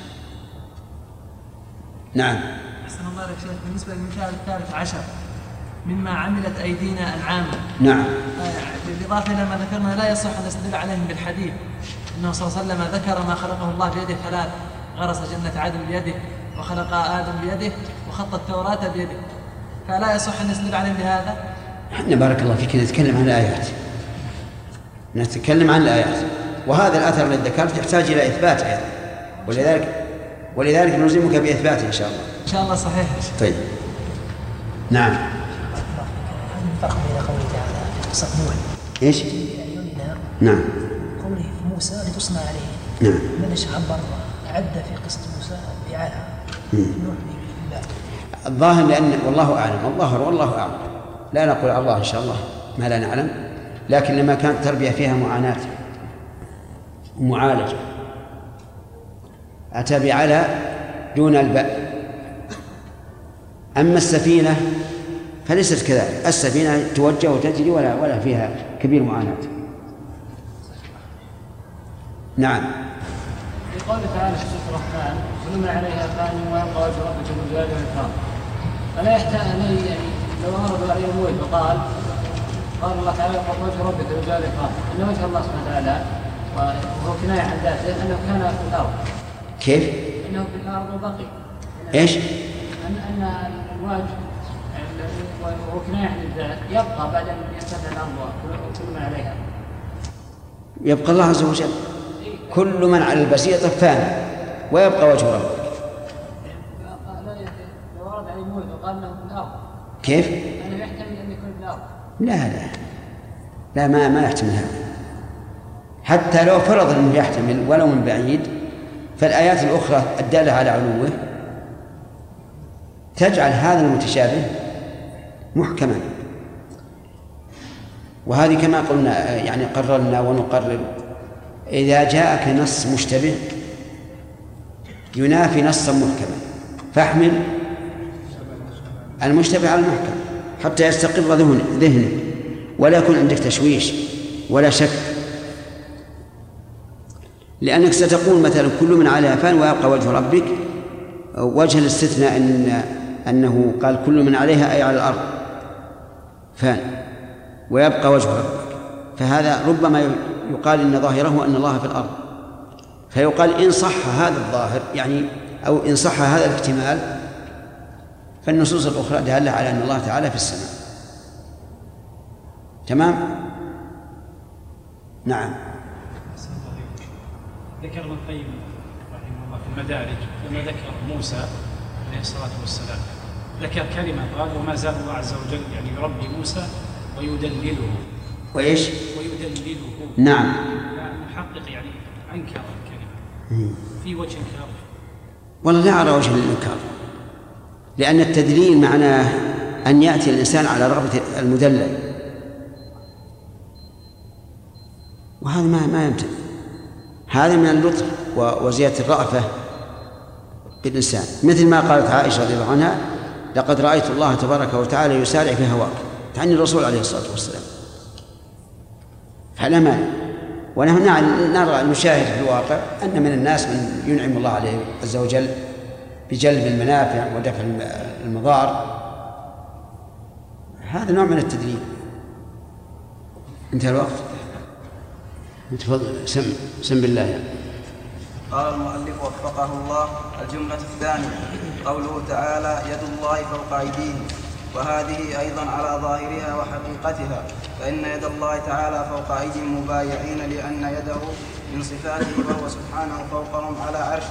نعم. أحسن الله عليك شيخ. بالنسبة للمثال الثالث عشر مما عملت أيدينا أنعاما، نعم، بالإضافة إلى ما ذكرنا لا يصح أن نستدل عليهم بالحديث أنه صلى الله عليه وسلم ذكر ما خلقه الله بيده ثلاث: غرس جنة عدن بيده، وخلق آدم بيده، وخط التوراة بيده، فلا يصح أن نستدل عليهم بهذا. احنا بارك الله فيك نتكلم عن الآيات، نتكلم عن الآيات، وهذا الأثر الذي ذكرت يحتاج إلى إثبات أيضا، ولذلك نلزمك بإثباته إن شاء الله. إن شاء الله صحيح. طيب. نعم. الفرق بين قوله تعالى في قصة نوح ايش؟ أعيننا، نعم، قوله في موسى لتصنع عليه، نعم، من عبر تعدى في قصة موسى على نوح بالله؟ الظاهر لأن والله أعلم، الظاهر والله أعلم، لا نقول على الله إن شاء الله ما لا نعلم، لكن لما كانت التربية فيها معاناة ومعالجة أتى بعلى دون الباء. أما السفينة فليست كذلك، السفينة توجه وتجري ولا فيها كبير معاناة. نعم. في قوله تعالى في سورة الرحمن كل ما عليها فان ويبقى وجه ربك ذو الجلال والإكرام، ألا يحتاج يعني لو أرادوا أن يموت وقال الله تعالى يبقى وجه ربك ذو الجلال والإكرام، إن وجه الله سبحانه وتعالى وهو كناية عن ذاته أنه كان في الأرض. كيف؟ أنه في الأرض وبقي. إيش؟ أن الوجه وهو كناية عن الذات يبقى بعد أن يرتفع الأرض وكل من عليها. يبقى الله عز وجل. كل من على البسيطة فان ويبقى وجه ربك. لو أراد أن يموت وقال أنه في الأرض. كيف؟ أنه يحتمل أن يكون في الأرض. لا ما يحتمل هذا. حتى لو فرض أنه يحتمل ولو من بعيد، فالآيات الأخرى الدالة على علوه تجعل هذا المتشابه محكما. وهذه كما قلنا يعني قررنا ونقرر، إذا جاءك نص مشتبه ينافي نصا محكما فاحمل المشتبه على المحكم حتى يستقر ذهنك ولا يكون عندك تشويش ولا شك، لأنك ستقول مثلا كل من عليها فان ويبقى وجه ربك، وجه الاستثناء أنه قال كل من عليها أي على الأرض فان ويبقى وجه ربك، فهذا ربما يقال إن ظاهره أن الله في الأرض، فيقال إن صح هذا الظاهر يعني أو إن صح هذا الاحتمال فالنصوص الأخرى دالة على أن الله تعالى في السماء. تمام؟ نعم. ذكر ابن القيم رحمه الله في المدارج لما ذكر موسى عليه الصلاة والسلام ذكر كلمة قال وما زال الله عز وجل يعني يربي موسى ويدلله. وإيش؟ ويدلله. نعم. المحقق يعني أنكر الكلمة في وجه إنكار. والله لا أرى وجه للإنكار، لأن التدليل معناه أن يأتي الإنسان على رغبة المدلل، وهذا ما يمتنع، هذا من اللطف وزيادة الرأفة بالإنسان، مثل ما قالت عائشة رضي الله عنها لقد رأيت الله تبارك وتعالى يسارع في هواك، تعني الرسول عليه الصلاة والسلام، فلا مانع. ونحن نرى نشاهد في الواقع أن من الناس من ينعم الله عليه عز وجل بجلب المنافع ودفع المضار، هذا نوع من التدليل. انتهى الوقت. تفضل سم بالله يعني. قال المؤلف وفقه الله: الجملة الثانية قوله تعالى يد الله فوق أيديهم، وهذه أيضا على ظاهرها وحقيقتها، فإن يد الله تعالى فوق أيدي المبايعين لأن يده من صفاته وهو سبحانه فوقهم على عرشه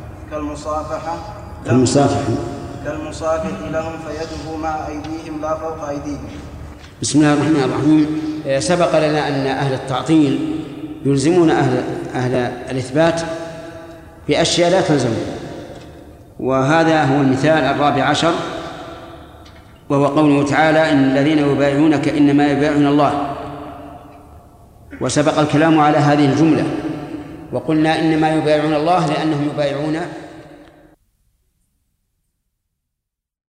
كالمصافح لهم، فيده مع أيديهم لا فوق أيديهم. بسم الله الرحمن الرحيم. سبق لنا أن أهل التعطيل يلزمون أهل الإثبات بأشياء لا تلزمون، وهذا هو المثال 14، وهو قوله تعالى إن الذين يبايعونك إنما يبايعون الله. وسبق الكلام على هذه الجملة وقلنا إنما يبايعون الله لأنهم يبايعون